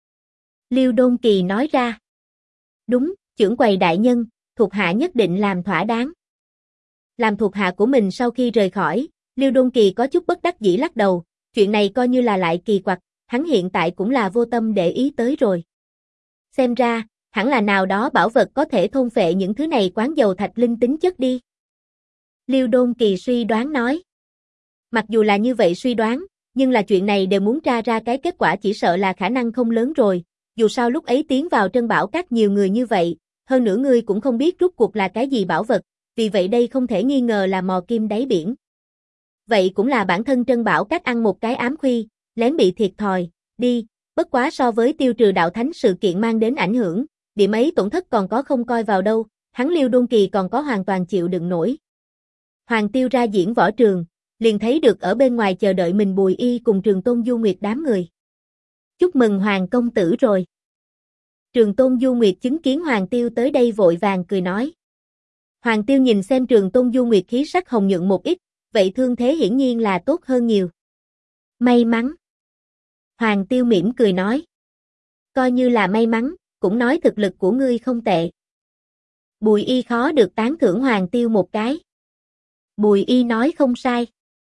Liêu Đôn Kỳ nói ra. Đúng, chưởng quầy đại nhân, thuộc hạ nhất định làm thỏa đáng. Làm thuộc hạ của mình sau khi rời khỏi, Liêu Đôn Kỳ có chút bất đắc dĩ lắc đầu, chuyện này coi như là lại kỳ quặc, hắn hiện tại cũng là vô tâm để ý tới rồi. Xem ra, hẳn là nào đó bảo vật có thể thôn phệ những thứ này quán dầu thạch linh tính chất đi. Liêu Đôn Kỳ suy đoán nói. Mặc dù là như vậy suy đoán, nhưng là chuyện này đều muốn tra ra cái kết quả chỉ sợ là khả năng không lớn rồi, dù sao lúc ấy tiến vào Trân Bảo Các nhiều người như vậy, hơn nữa ngươi cũng không biết rốt cuộc là cái gì bảo vật, vì vậy đây không thể nghi ngờ là mò kim đáy biển. Vậy cũng là bản thân Trân Bảo Các ăn một cái ám khuy, lén bị thiệt thòi, đi, bất quá so với tiêu trừ đạo thánh sự kiện mang đến ảnh hưởng, điểm ấy tổn thất còn có không coi vào đâu, hắn Liêu Đôn Kỳ còn có hoàn toàn chịu đựng nổi. Hoàng Tiêu ra diễn võ trường, liền thấy được ở bên ngoài chờ đợi mình Bùi Y cùng Trường Tôn Du Nguyệt đám người. Chúc mừng Hoàng công tử rồi. Trường Tôn Du Nguyệt chứng kiến Hoàng Tiêu tới đây vội vàng cười nói. Hoàng Tiêu nhìn xem Trường Tôn Du Nguyệt khí sắc hồng nhuận một ít, vậy thương thế hiển nhiên là tốt hơn nhiều. May mắn. Hoàng Tiêu mỉm cười nói. Coi như là may mắn, cũng nói thực lực của ngươi không tệ. Bùi Y khó được tán thưởng Hoàng Tiêu một cái. Bùi Y nói không sai.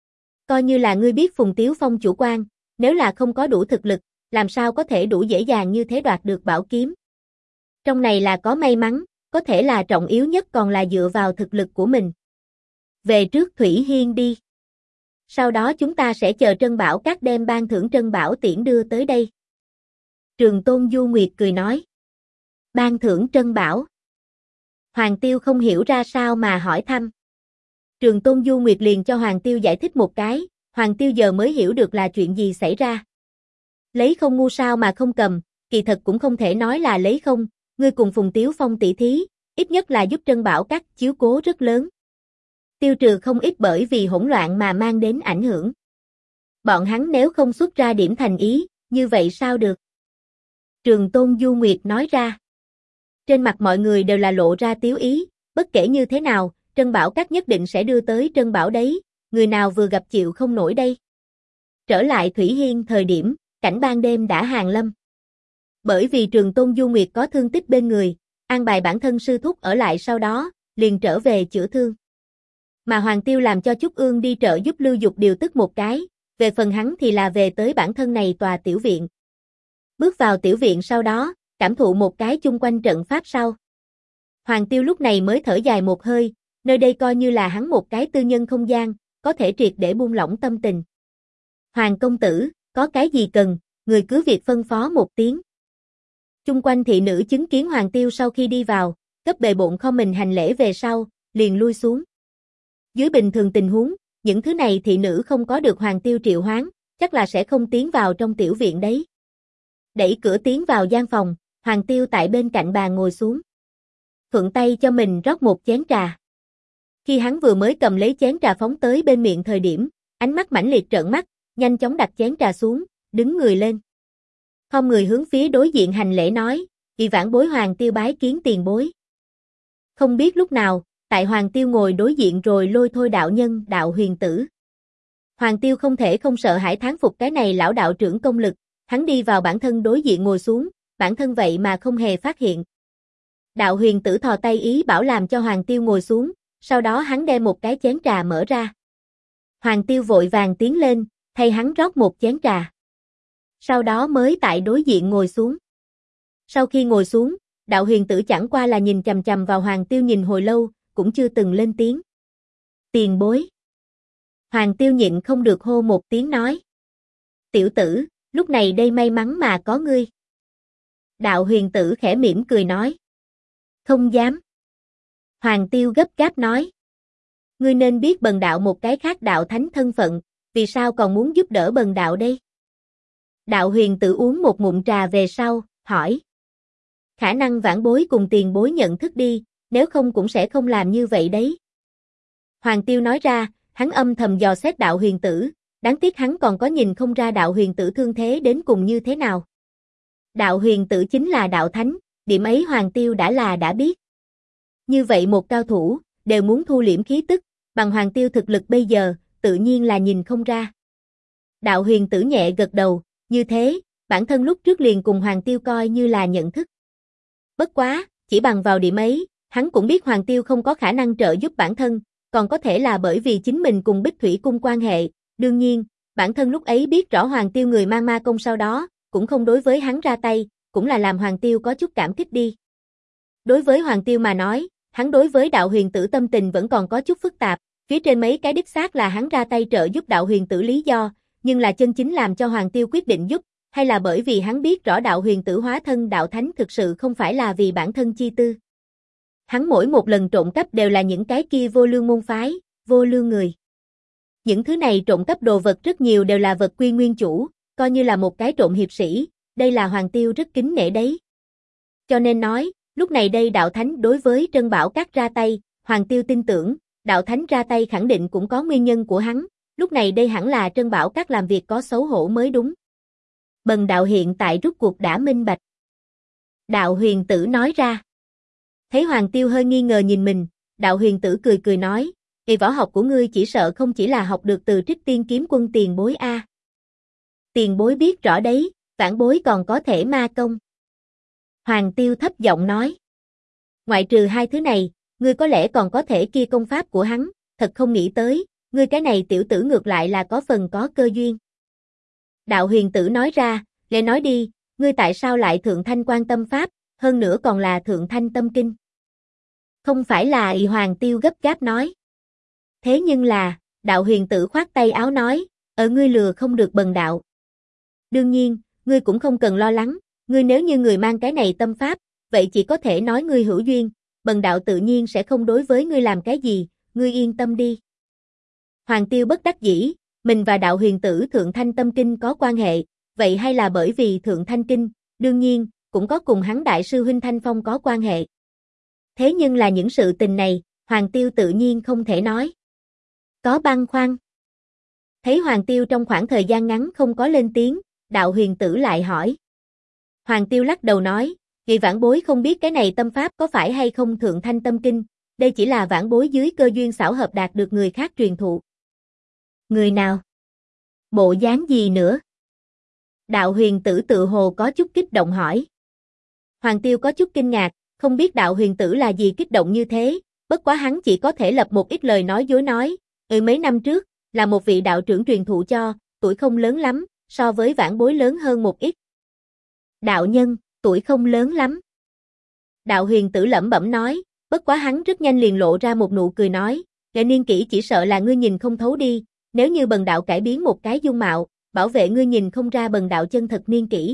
Coi như là ngươi biết Phùng Tiếu Phong chủ quan, nếu là không có đủ thực lực, làm sao có thể đủ dễ dàng như thế đoạt được bảo kiếm. Trong này là có may mắn, có thể là trọng yếu nhất còn là dựa vào thực lực của mình. Về trước Thủy Hiên đi. Sau đó chúng ta sẽ chờ Trân Bảo Các đem ban thưởng Trân Bảo tiễn đưa tới đây. Trường Tôn Du Nguyệt cười nói. Ban thưởng Trân Bảo. Hoàng Tiêu không hiểu ra sao mà hỏi thăm. Trường Tôn Du Nguyệt liền cho Hoàng Tiêu giải thích một cái, Hoàng Tiêu giờ mới hiểu được là chuyện gì xảy ra. Lấy không ngu sao mà không cầm, kỳ thật cũng không thể nói là lấy không, ngươi cùng Phùng Tiếu Phong tỷ thí, ít nhất là giúp Trân Bảo Các chiếu cố rất lớn. Tiêu trừ không ít bởi vì hỗn loạn mà mang đến ảnh hưởng. Bọn hắn nếu không xuất ra điểm thành ý, như vậy sao được? Trường Tôn Du Nguyệt nói ra. Trên mặt mọi người đều là lộ ra tiếu ý, bất kể như thế nào, Trân Bảo Các nhất định sẽ đưa tới Trân Bảo đấy, người nào vừa gặp chịu không nổi đây. Trở lại Thủy Hiên thời điểm, cảnh ban đêm đã hàng lâm. Bởi vì Trường Tôn Du Nguyệt có thương tích bên người, an bài bản thân sư thúc ở lại sau đó, liền trở về chữa thương. Mà Hoàng Tiêu làm cho Trúc Ương đi trợ giúp Lưu Dục điều tức một cái, về phần hắn thì là về tới bản thân này tòa tiểu viện. Bước vào tiểu viện sau đó, cảm thụ một cái chung quanh trận pháp sau. Hoàng Tiêu lúc này mới thở dài một hơi, nơi đây coi như là hắn một cái tư nhân không gian, có thể triệt để buông lỏng tâm tình. Hoàng công tử, có cái gì cần, người cứ việc phân phó một tiếng. Chung quanh thị nữ chứng kiến Hoàng Tiêu sau khi đi vào, cấp bề bộn không mình hành lễ về sau, liền lui xuống. Dưới bình thường tình huống, những thứ này thị nữ không có được Hoàng Tiêu triệu hoán, chắc là sẽ không tiến vào trong tiểu viện đấy. Đẩy cửa tiến vào gian phòng, Hoàng Tiêu tại bên cạnh bàn ngồi xuống. Thuận tay cho mình rót một chén trà. Khi hắn vừa mới cầm lấy chén trà phóng tới bên miệng thời điểm, ánh mắt mãnh liệt trợn mắt, nhanh chóng đặt chén trà xuống, đứng người lên. Không người hướng phía đối diện hành lễ nói, vì vãn bối Hoàng Tiêu bái kiến tiền bối. Không biết lúc nào, tại Hoàng Tiêu ngồi đối diện rồi lôi thôi đạo nhân Đạo Huyền Tử. Hoàng Tiêu không thể không sợ hãi thán phục cái này lão đạo trưởng công lực, hắn đi vào bản thân đối diện ngồi xuống, bản thân vậy mà không hề phát hiện. Đạo Huyền Tử thò tay ý bảo làm cho Hoàng Tiêu ngồi xuống, sau đó hắn đem một cái chén trà mở ra. Hoàng Tiêu vội vàng tiến lên, thay hắn rót một chén trà. Sau đó mới tại đối diện ngồi xuống. Sau khi ngồi xuống, Đạo Huyền Tử chẳng qua là nhìn chằm chằm vào Hoàng Tiêu nhìn hồi lâu, cũng chưa từng lên tiếng. Tiền bối. Hoàng Tiêu nhịn không được hô một tiếng nói. Tiểu tử, lúc này đây may mắn mà có ngươi. Đạo Huyền Tử khẽ mỉm cười nói. Không dám. Hoàng Tiêu gấp gáp nói. Ngươi nên biết bần đạo một cái khác đạo thánh thân phận, vì sao còn muốn giúp đỡ bần đạo đây? Đạo Huyền Tử uống một ngụm trà về sau, hỏi. Khả năng vãn bối cùng tiền bối nhận thức đi, nếu không cũng sẽ không làm như vậy đấy. Hoàng Tiêu nói ra, hắn âm thầm dò xét Đạo Huyền Tử, đáng tiếc hắn còn có nhìn không ra Đạo Huyền Tử thương thế đến cùng như thế nào. Đạo Huyền Tử chính là đạo thánh, điểm ấy Hoàng Tiêu đã biết. Như vậy một cao thủ, đều muốn thu liễm khí tức, bằng Hoàng Tiêu thực lực bây giờ, tự nhiên là nhìn không ra. Đạo Huyền Tử nhẹ gật đầu, như thế, bản thân lúc trước liền cùng Hoàng Tiêu coi như là nhận thức. Bất quá, chỉ bằng vào điểm ấy, hắn cũng biết Hoàng Tiêu không có khả năng trợ giúp bản thân, còn có thể là bởi vì chính mình cùng Bích Thủy Cung quan hệ, đương nhiên, bản thân lúc ấy biết rõ Hoàng Tiêu người mang ma công sau đó, cũng không đối với hắn ra tay, cũng là làm Hoàng Tiêu có chút cảm kích đi. Đối với Hoàng Tiêu mà nói, hắn đối với Đạo Huyền Tử tâm tình vẫn còn có chút phức tạp, phía trên mấy cái đích xác là hắn ra tay trợ giúp Đạo Huyền Tử lý do, nhưng là chân chính làm cho Hoàng Tiêu quyết định giúp, hay là bởi vì hắn biết rõ Đạo Huyền Tử hóa thân đạo thánh thực sự không phải là vì bản thân chi tư. Hắn mỗi một lần trộm cắp đều là những cái kia vô lương môn phái, vô lương người. Những thứ này trộm cắp đồ vật rất nhiều đều là vật quy nguyên chủ, coi như là một cái trộm hiệp sĩ, đây là Hoàng Tiêu rất kính nể đấy. Cho nên nói, lúc này đây đạo thánh đối với Trân Bảo Các ra tay, Hoàng Tiêu tin tưởng, đạo thánh ra tay khẳng định cũng có nguyên nhân của hắn, lúc này đây hẳn là Trân Bảo Các làm việc có xấu hổ mới đúng. Bần đạo hiện tại rút cuộc đã minh bạch. Đạo Huyền Tử nói ra. Thấy Hoàng Tiêu hơi nghi ngờ nhìn mình, Đạo Huyền Tử cười cười nói, "Kỳ võ học của ngươi chỉ sợ không chỉ là học được từ Trích Tiên Kiếm Quân tiền bối a." Tiền bối biết rõ đấy, vãn bối còn có thể ma công. Hoàng Tiêu thấp giọng nói. Ngoại trừ hai thứ này, ngươi có lẽ còn có thể kia công pháp của hắn, thật không nghĩ tới, ngươi cái này tiểu tử ngược lại là có phần có cơ duyên. Đạo Huyền Tử nói ra, "Lẽ nói đi, ngươi tại sao lại thượng thanh quan tâm pháp, hơn nữa còn là thượng thanh tâm kinh?" Không phải là Hoàng Tiêu gấp gáp nói. Thế nhưng là, Đạo Huyền Tử khoát tay áo nói, ngươi lừa không được bần đạo. Đương nhiên, ngươi cũng không cần lo lắng, ngươi nếu như người mang cái này tâm pháp, vậy chỉ có thể nói ngươi hữu duyên, bần đạo tự nhiên sẽ không đối với ngươi làm cái gì, ngươi yên tâm đi. Hoàng Tiêu bất đắc dĩ, mình và Đạo Huyền Tử thượng thanh tâm kinh có quan hệ, vậy hay là bởi vì thượng thanh kinh, đương nhiên, cũng có cùng hắn đại sư huynh Thanh Phong có quan hệ. Thế nhưng là những sự tình này, Hoàng Tiêu tự nhiên không thể nói. Có băn khoăn. Thấy Hoàng Tiêu trong khoảng thời gian ngắn không có lên tiếng, Đạo Huyền Tử lại hỏi. Hoàng Tiêu lắc đầu nói, "Vì vãn bối không biết cái này tâm pháp có phải hay không thượng thanh tâm kinh, đây chỉ là vãn bối dưới cơ duyên xảo hợp đạt được người khác truyền thụ." Người nào? Bộ dáng gì nữa? Đạo Huyền Tử tự hồ có chút kích động hỏi. Hoàng Tiêu có chút kinh ngạc, không biết Đạo Huyền Tử là gì kích động như thế, bất quá hắn chỉ có thể lập một ít lời nói dối nói, mấy năm trước, là một vị đạo trưởng truyền thụ cho, tuổi không lớn lắm, so với vãn bối lớn hơn một ít. Đạo nhân, tuổi không lớn lắm. Đạo Huyền Tử lẩm bẩm nói, bất quá hắn rất nhanh liền lộ ra một nụ cười nói, "Kẻ niên kỷ chỉ sợ là ngươi nhìn không thấu đi, nếu như bần đạo cải biến một cái dung mạo, bảo vệ ngươi nhìn không ra bần đạo chân thật niên kỷ."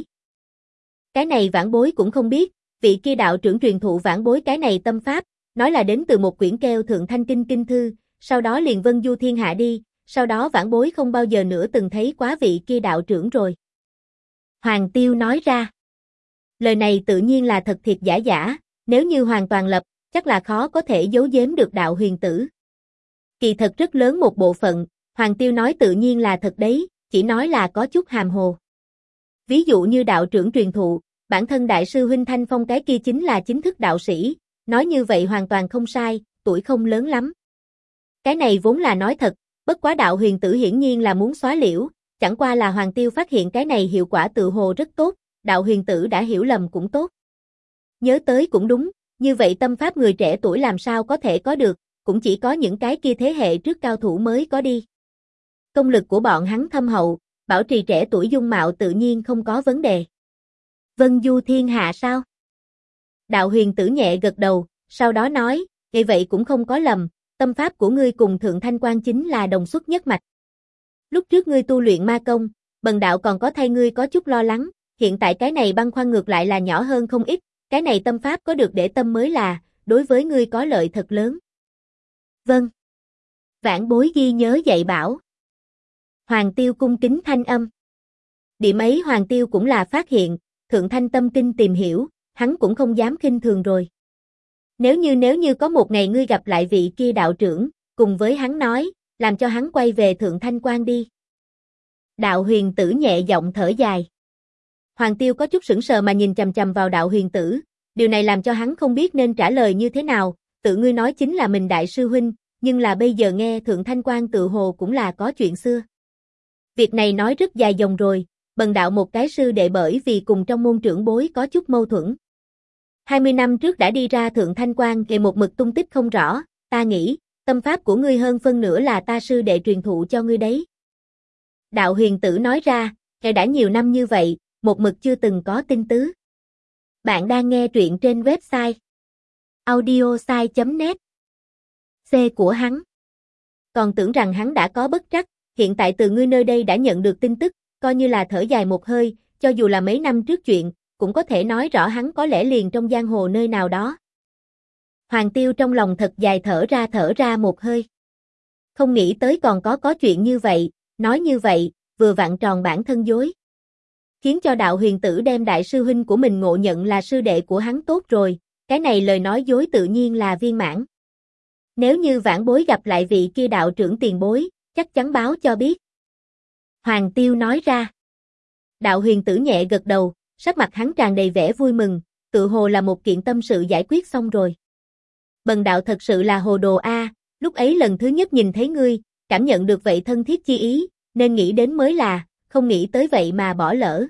Cái này vãn bối cũng không biết, vị kia đạo trưởng truyền thụ vãn bối cái này tâm pháp, nói là đến từ một quyển kêu Thượng Thanh Kinh kinh thư, sau đó liền vân du thiên hạ đi, sau đó vãn bối không bao giờ nữa từng thấy quá vị kia đạo trưởng rồi. Hoàng Tiêu nói ra. Lời này tự nhiên là thật thiệt giả giả, nếu như hoàn toàn lập, chắc là khó có thể giấu giếm được Đạo Huyền Tử. Kỳ thật rất lớn một bộ phận, Hoàng Tiêu nói tự nhiên là thật đấy, chỉ nói là có chút hàm hồ. Ví dụ như đạo trưởng truyền thụ, bản thân đại sư huynh Thanh Phong cái kia chính là chính thức đạo sĩ, nói như vậy hoàn toàn không sai, tuổi không lớn lắm. Cái này vốn là nói thật, bất quá Đạo Huyền Tử hiển nhiên là muốn xóa liễu, chẳng qua là Hoàng Tiêu phát hiện cái này hiệu quả tự hồ rất tốt, Đạo Huyền Tử đã hiểu lầm cũng tốt. Nhớ tới cũng đúng, như vậy tâm pháp người trẻ tuổi làm sao có thể có được, cũng chỉ có những cái kia thế hệ trước cao thủ mới có đi. Công lực của bọn hắn thâm hậu, bảo trì trẻ tuổi dung mạo tự nhiên không có vấn đề. Vân du thiên hạ sao? Đạo Huyền Tử nhẹ gật đầu, sau đó nói, vậy cũng không có lầm, tâm pháp của ngươi cùng Thượng Thanh Quan chính là đồng xuất nhất mạch. Lúc trước ngươi tu luyện ma công, bần đạo còn có thay ngươi có chút lo lắng, hiện tại cái này băn khoăn ngược lại là nhỏ hơn không ít, cái này tâm pháp có được để tâm mới là, đối với ngươi có lợi thật lớn. Vâng. Vãn bối ghi nhớ dạy bảo. Hoàng Tiêu cung kính thanh âm. Điểm ấy Hoàng Tiêu cũng là phát hiện, Thượng Thanh Tâm Kinh tìm hiểu, hắn cũng không dám khinh thường rồi. Nếu như có một ngày ngươi gặp lại vị kia đạo trưởng, cùng với hắn nói, làm cho hắn quay về Thượng Thanh Quan đi. Đạo Huyền Tử nhẹ giọng thở dài. Hoàng Tiêu có chút sững sờ mà nhìn chằm chằm vào Đạo Huyền Tử, điều này làm cho hắn không biết nên trả lời như thế nào, tự ngươi nói chính là mình đại sư huynh, nhưng là bây giờ nghe Thượng Thanh Quan tự hồ cũng là có chuyện xưa. Việc này nói rất dài dòng rồi, bần đạo một cái sư đệ bởi vì cùng trong môn trưởng bối có chút mâu thuẫn. 20 năm trước đã đi ra Thượng Thanh Quan kề một mực tung tích không rõ, ta nghĩ, tâm pháp của ngươi hơn phân nửa là ta sư đệ truyền thụ cho ngươi đấy. Đạo Huyền Tử nói ra, kể đã nhiều năm như vậy, một mực chưa từng có tin tức. Bạn đang nghe truyện trên website audiosai.net. C của hắn. Còn tưởng rằng hắn đã có bất trắc, hiện tại từ ngươi nơi đây đã nhận được tin tức, coi như là thở dài một hơi, cho dù là mấy năm trước chuyện, cũng có thể nói rõ hắn có lẽ liền trong giang hồ nơi nào đó. Hoàng Tiêu trong lòng thật dài thở ra một hơi. Không nghĩ tới còn có chuyện như vậy, nói như vậy, vừa vặn tròn bản thân dối. Khiến cho Đạo Huyền Tử đem đại sư huynh của mình ngộ nhận là sư đệ của hắn tốt rồi, cái này lời nói dối tự nhiên là viên mãn. Nếu như vãn bối gặp lại vị kia đạo trưởng tiền bối, chắc chắn báo cho biết. Hoàng Tiêu nói ra. Đạo Huyền Tử nhẹ gật đầu, sắc mặt hắn tràn đầy vẻ vui mừng, tự hồ là một kiện tâm sự giải quyết xong rồi. Bần đạo thật sự là hồ đồ a, lúc ấy lần thứ nhất nhìn thấy ngươi, cảm nhận được vậy thân thiết chi ý, nên nghĩ đến mới là, không nghĩ tới vậy mà bỏ lỡ.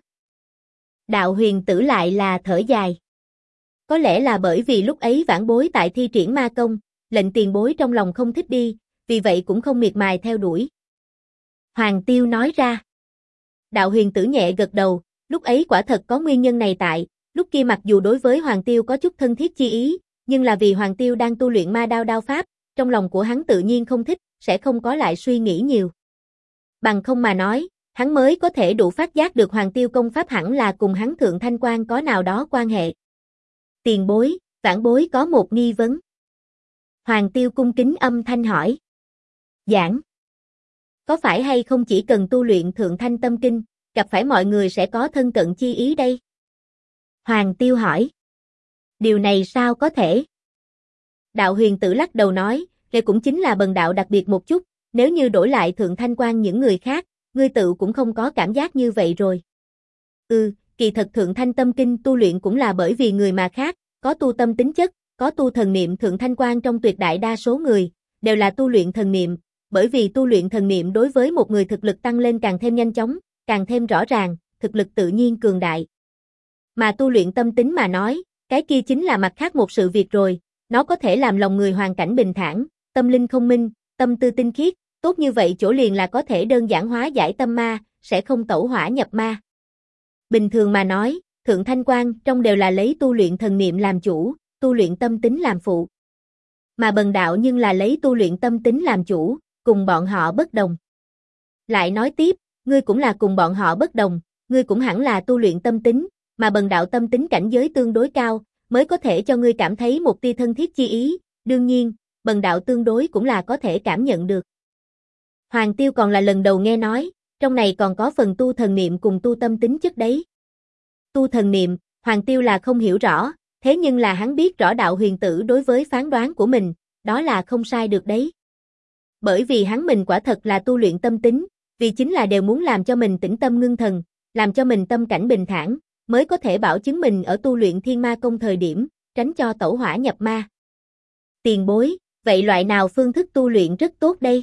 Đạo Huyền Tử lại là thở dài. Có lẽ là bởi vì lúc ấy vãn bối tại thi triển ma công, lệnh tiền bối trong lòng không thích đi, vì vậy cũng không miệt mài theo đuổi. Hoàng Tiêu nói ra. Đạo Huyền Tử nhẹ gật đầu, lúc ấy quả thật có nguyên nhân này tại, lúc kia mặc dù đối với Hoàng Tiêu có chút thân thiết chi ý, nhưng là vì Hoàng Tiêu đang tu luyện ma đao pháp, trong lòng của hắn tự nhiên không thích, sẽ không có lại suy nghĩ nhiều. Bằng không mà nói, hắn mới có thể đủ phát giác được Hoàng Tiêu công pháp hẳn là cùng hắn Thượng Thanh Quan có nào đó quan hệ. Tiền bối, vãn bối có một nghi vấn. Hoàng Tiêu cung kính âm thanh hỏi. Giảng. Có phải hay không chỉ cần tu luyện Thượng Thanh Tâm Kinh, gặp phải mọi người sẽ có thân cận chi ý đây? Hoàng Tiêu hỏi. Điều này sao có thể? Đạo Huyền Tử lắc đầu nói, đây cũng chính là bần đạo đặc biệt một chút, nếu như đổi lại Thượng Thanh Quan những người khác, ngươi tự cũng không có cảm giác như vậy rồi. Kỳ thật Thượng Thanh Tâm Kinh tu luyện cũng là bởi vì người mà khác, có tu tâm tính chất, có tu thần niệm. Thượng Thanh Quan trong tuyệt đại đa số người, đều là tu luyện thần niệm, bởi vì tu luyện thần niệm đối với một người thực lực tăng lên càng thêm nhanh chóng, càng thêm rõ ràng, thực lực tự nhiên cường đại. Mà tu luyện tâm tính mà nói, cái kia chính là mặt khác một sự việc rồi, nó có thể làm lòng người hoàn cảnh bình thản, tâm linh không minh, tâm tư tinh khiết, tốt như vậy chỗ liền là có thể đơn giản hóa giải tâm ma, sẽ không tẩu hỏa nhập ma. Bình thường mà nói, Thượng Thanh Quan trong đều là lấy tu luyện thần niệm làm chủ, tu luyện tâm tính làm phụ. Mà bần đạo nhưng là lấy tu luyện tâm tính làm chủ, cùng bọn họ bất đồng. Lại nói tiếp, ngươi cũng là cùng bọn họ bất đồng, ngươi cũng hẳn là tu luyện tâm tính, mà bần đạo tâm tính cảnh giới tương đối cao, mới có thể cho ngươi cảm thấy một tia thân thiết chi ý, đương nhiên, bần đạo tương đối cũng là có thể cảm nhận được. Hoàng Tiêu còn là lần đầu nghe nói, trong này còn có phần tu thần niệm cùng tu tâm tính chất đấy. Tu thần niệm, Hoàng Tiêu là không hiểu rõ, thế nhưng là hắn biết rõ Đạo Huyền Tử đối với phán đoán của mình, đó là không sai được đấy. Bởi vì hắn mình quả thật là tu luyện tâm tính, vì chính là đều muốn làm cho mình tĩnh tâm ngưng thần, làm cho mình tâm cảnh bình thản, mới có thể bảo chứng mình ở tu luyện thiên ma công thời điểm, tránh cho tẩu hỏa nhập ma. Tiền bối, vậy loại nào phương thức tu luyện rất tốt đây?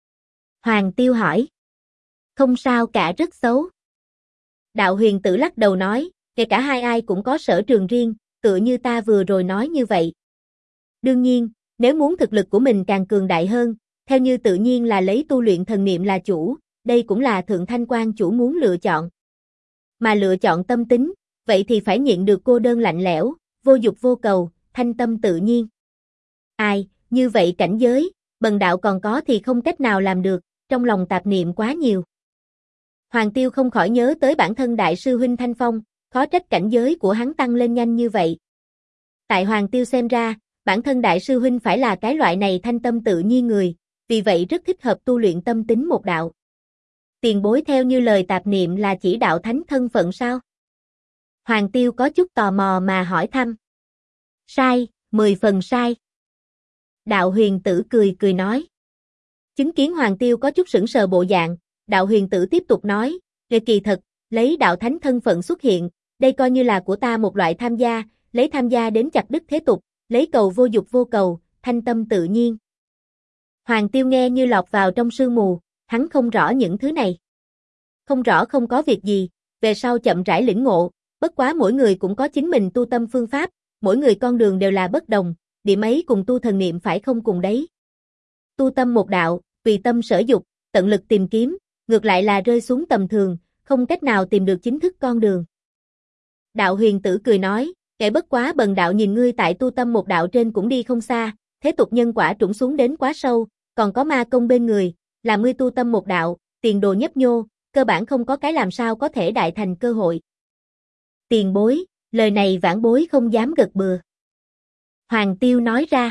Hoàng Tiêu hỏi. Không sao cả, rất xấu. Đạo Huyền Tử lắc đầu nói, kể cả hai ai cũng có sở trường riêng, tựa như ta vừa rồi nói như vậy. Đương nhiên, nếu muốn thực lực của mình càng cường đại hơn, theo như tự nhiên là lấy tu luyện thần niệm là chủ, đây cũng là Thượng Thanh Quan chủ muốn lựa chọn. Mà lựa chọn tâm tính, vậy thì phải nhịn được cô đơn lạnh lẽo, vô dục vô cầu, thanh tâm tự nhiên. Ai, như vậy cảnh giới, bần đạo còn có thì không cách nào làm được, trong lòng tạp niệm quá nhiều. Hoàng Tiêu không khỏi nhớ tới bản thân đại sư huynh Thanh Phong, khó trách cảnh giới của hắn tăng lên nhanh như vậy. Tại Hoàng Tiêu xem ra, bản thân đại sư huynh phải là cái loại này thanh tâm tự nhiên người, vì vậy rất thích hợp tu luyện tâm tính một đạo. Tiền bối theo như lời tạp niệm là chỉ đạo thánh thân phận sao? Hoàng Tiêu có chút tò mò mà hỏi thăm. Sai, 10 phần sai. Đạo Huyền Tử cười nói. Chứng kiến Hoàng Tiêu có chút sững sờ bộ dạng, Đạo Huyền Tử tiếp tục nói, kỳ thật, lấy đạo thánh thân phận xuất hiện, đây coi như là của ta một loại tham gia, lấy tham gia đến chặt đứt thế tục, lấy cầu vô dục vô cầu, thanh tâm tự nhiên. Hoàng Tiêu nghe như lọt vào trong sương mù, hắn không rõ những thứ này. Không rõ không có việc gì, về sau chậm rãi lĩnh ngộ, bất quá mỗi người cũng có chính mình tu tâm phương pháp, mỗi người con đường đều là bất đồng, điểm ấy cùng tu thần niệm phải không cùng đấy. Tu tâm một đạo, tùy tâm sở dục, tận lực tìm kiếm, ngược lại là rơi xuống tầm thường, không cách nào tìm được chính thức con đường. Đạo Huyền Tử cười nói, kẻ bất quá bần đạo nhìn ngươi tại tu tâm một đạo trên cũng đi không xa, thế tục nhân quả trũng xuống đến quá sâu, còn có ma công bên người, làm ngươi tu tâm một đạo, tiền đồ nhấp nhô, cơ bản không có cái làm sao có thể đại thành cơ hội. Tiền bối, lời này vãn bối không dám gật bừa. Hoàng Tiêu nói ra.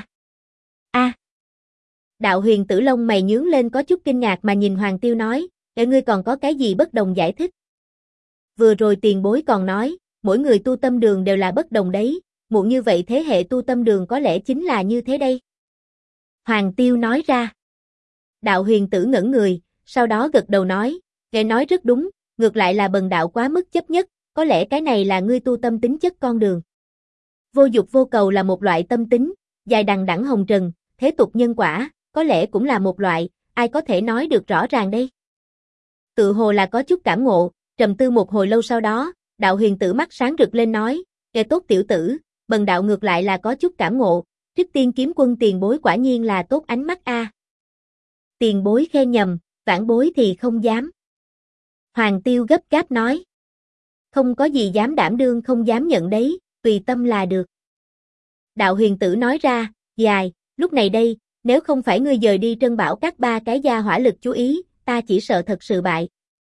Đạo Huyền Tử lông mày nhướng lên có chút kinh ngạc mà nhìn Hoàng Tiêu nói, ngươi còn có cái gì bất đồng giải thích? Vừa rồi tiền bối còn nói, mỗi người tu tâm đường đều là bất đồng đấy, muộn như vậy thế hệ tu tâm đường có lẽ chính là như thế đây. Hoàng Tiêu nói ra. Đạo Huyền Tử ngẩn người, sau đó gật đầu nói, ngài nói rất đúng, ngược lại là bần đạo quá mức chấp nhất, có lẽ cái này là ngươi tu tâm tính chất con đường. Vô dục vô cầu là một loại tâm tính, dài đằng đẵng hồng trần, thế tục nhân quả, có lẽ cũng là một loại, ai có thể nói được rõ ràng đây. Tự hồ là có chút cảm ngộ, trầm tư một hồi lâu sau đó, Đạo Huyền Tử mắt sáng rực lên nói, nghe tốt tiểu tử, bần đạo ngược lại là có chút cảm ngộ, Trích Tiên Kiếm Quân tiền bối quả nhiên là tốt ánh mắt a. Tiền bối khen nhầm, vãn bối thì không dám. Hoàng Tiêu gấp gáp nói. Không có gì dám đảm đương không dám nhận đấy, tùy tâm là được. Đạo Huyền Tử nói ra, dài, lúc này đây, nếu không phải ngươi dời đi Trân Bảo các ba cái gia hỏa lực chú ý, ta chỉ sợ thật sự bại.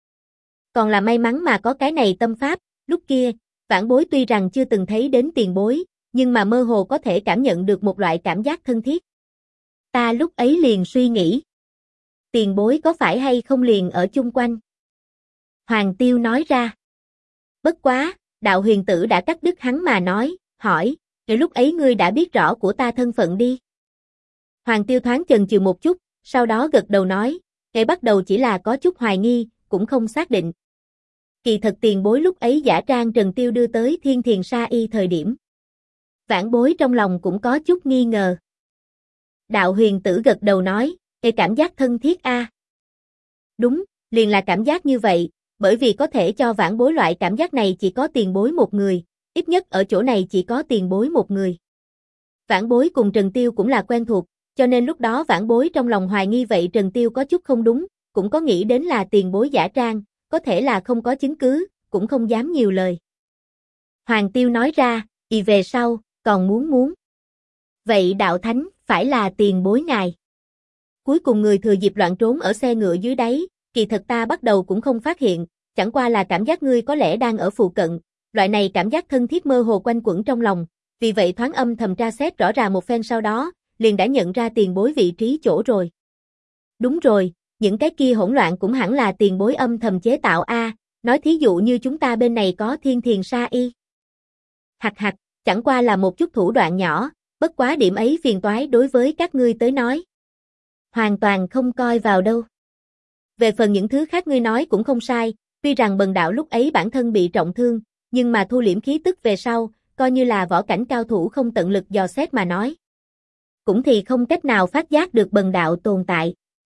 Còn là may mắn mà có cái này tâm pháp, lúc kia, vãn bối tuy rằng chưa từng thấy đến tiền bối, nhưng mà mơ hồ có thể cảm nhận được một loại cảm giác thân thiết. Ta lúc ấy liền suy nghĩ, tiền bối có phải hay không liền ở chung quanh? Hoàng Tiêu nói ra. Bất quá, Đạo Huyền Tử đã cắt đứt hắn mà nói, hỏi, lúc ấy ngươi đã biết rõ của ta thân phận đi. Hoàng Tiêu thoáng chần chừ một chút, sau đó gật đầu nói, bắt đầu chỉ là có chút hoài nghi, cũng không xác định. Kỳ thật tiền bối lúc ấy giả trang Trần Tiêu đưa tới Thiên Thiền Sa Y thời điểm. Vãn bối trong lòng cũng có chút nghi ngờ. Đạo Huyền Tử gật đầu nói, cảm giác thân thiết a. Đúng, liền là cảm giác như vậy, bởi vì có thể cho vãn bối loại cảm giác này chỉ có tiền bối một người, ít nhất ở chỗ này chỉ có tiền bối một người. Vãn bối cùng Trần Tiêu cũng là quen thuộc, cho nên lúc đó vãn bối trong lòng hoài nghi vậy Trần Tiêu có chút không đúng, cũng có nghĩ đến là tiền bối giả trang, có thể là không có chứng cứ, cũng không dám nhiều lời. Hoàng Tiêu nói ra, về sau, còn muốn. Vậy đạo thánh, phải là tiền bối ngài. Cuối cùng người thừa dịp loạn trốn ở xe ngựa dưới đáy, kỳ thật ta bắt đầu cũng không phát hiện, chẳng qua là cảm giác ngươi có lẽ đang ở phụ cận, loại này cảm giác thân thiết mơ hồ quanh quẩn trong lòng, vì vậy thoáng âm thầm tra xét rõ ràng một phen sau đó, liền đã nhận ra tiền bối vị trí chỗ rồi. Đúng rồi, những cái kia hỗn loạn cũng hẳn là tiền bối âm thầm chế tạo a, nói thí dụ như chúng ta bên này có Thiên Thiền Sa Y. Hặc, chẳng qua là một chút thủ đoạn nhỏ, bất quá điểm ấy phiền toái đối với các ngươi tới nói. Hoàn toàn không coi vào đâu. Về phần những thứ khác ngươi nói cũng không sai, tuy rằng bần đạo lúc ấy bản thân bị trọng thương, nhưng mà thu liễm khí tức về sau, coi như là võ cảnh cao thủ không tận lực dò xét mà nói. Cũng thì không cách nào phát giác được bần đạo tồn tại.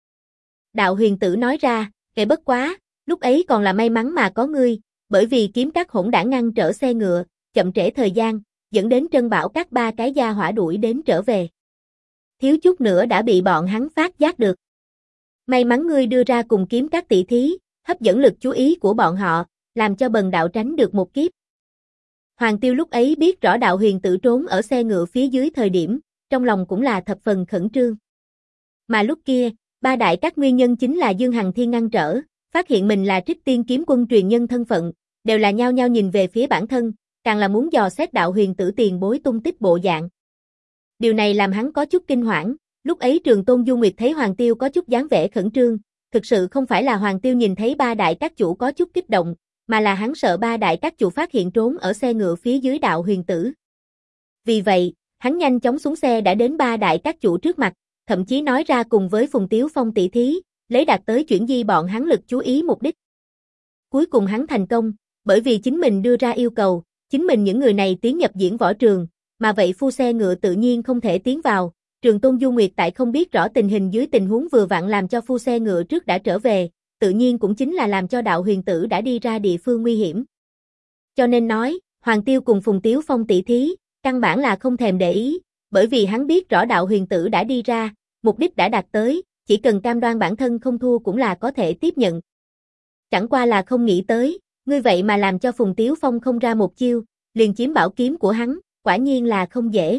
Đạo Huyền Tử nói ra, bất quá, lúc ấy còn là may mắn mà có ngươi, bởi vì kiếm các hỗn đảng ngăn trở xe ngựa, chậm trễ thời gian, dẫn đến Trân Bảo các ba cái gia hỏa đuổi đến trở về. Thiếu chút nữa đã bị bọn hắn phát giác được. May mắn ngươi đưa ra cùng kiếm các tỷ thí, hấp dẫn lực chú ý của bọn họ, làm cho bần đạo tránh được một kiếp. Hoàng Tiêu lúc ấy biết rõ Đạo Huyền Tử trốn ở xe ngựa phía dưới thời điểm, trong lòng cũng là thập phần khẩn trương. Mà lúc kia, ba đại các nguyên nhân chính là Dương Hằng Thiên ngăn trở, phát hiện mình là Trích Tiên Kiếm Quân truyền nhân thân phận, đều là nhao nhao nhìn về phía bản thân, càng là muốn dò xét Đạo Huyền Tử tiền bối tung tích bộ dạng. Điều này làm hắn có chút kinh hoảng, lúc ấy Trường Tôn Du Nguyệt thấy Hoàng Tiêu có chút dáng vẻ khẩn trương, thực sự không phải là Hoàng Tiêu nhìn thấy ba đại các chủ có chút kích động, mà là hắn sợ ba đại các chủ phát hiện trốn ở xe ngựa phía dưới Đạo Huyền Tử. Vì vậy, hắn nhanh chóng xuống xe đã đến ba đại các chủ trước mặt, thậm chí nói ra cùng với Phùng Tiếu Phong tỷ thí, lấy đạt tới chuyển di bọn hắn lực chú ý mục đích. Cuối cùng hắn thành công, bởi vì chính mình đưa ra yêu cầu, chính mình những người này tiến nhập diễn võ trường, mà vậy phu xe ngựa tự nhiên không thể tiến vào. Trường Tôn Du Nguyệt tại không biết rõ tình hình dưới tình huống vừa vặn làm cho phu xe ngựa trước đã trở về, tự nhiên cũng chính là làm cho Đạo Huyền Tử đã đi ra địa phương nguy hiểm. Cho nên nói, Hoàng Tiêu cùng Phùng Tiếu Phong tỷ thí, căn bản là không thèm để ý, bởi vì hắn biết rõ Đạo Huyền Tử đã đi ra, mục đích đã đạt tới, chỉ cần cam đoan bản thân không thua cũng là có thể tiếp nhận. Chẳng qua là không nghĩ tới, ngươi vậy mà làm cho Phùng Tiếu Phong không ra một chiêu, liền chiếm bảo kiếm của hắn, quả nhiên là không dễ.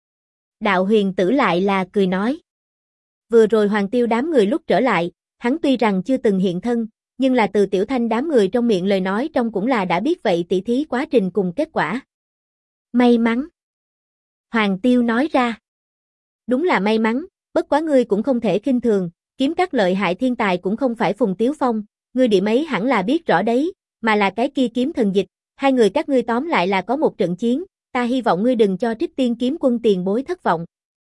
Đạo Huyền Tử lại là cười nói. Vừa rồi Hoàng Tiêu đám người lúc trở lại, hắn tuy rằng chưa từng hiện thân, nhưng là từ Tiểu Thanh đám người trong miệng lời nói trong cũng là đã biết vậy tỷ thí quá trình cùng kết quả. May mắn. Hoàng Tiêu nói ra. Đúng là may mắn, bất quá ngươi cũng không thể khinh thường, kiếm các lợi hại thiên tài cũng không phải Phùng Tiếu Phong, ngươi điểm ấy hẳn là biết rõ đấy, mà là cái kia kiếm thần dịch, hai người các ngươi tóm lại là có một trận chiến, ta hy vọng ngươi đừng cho Trích Tiên kiếm quân tiền bối thất vọng.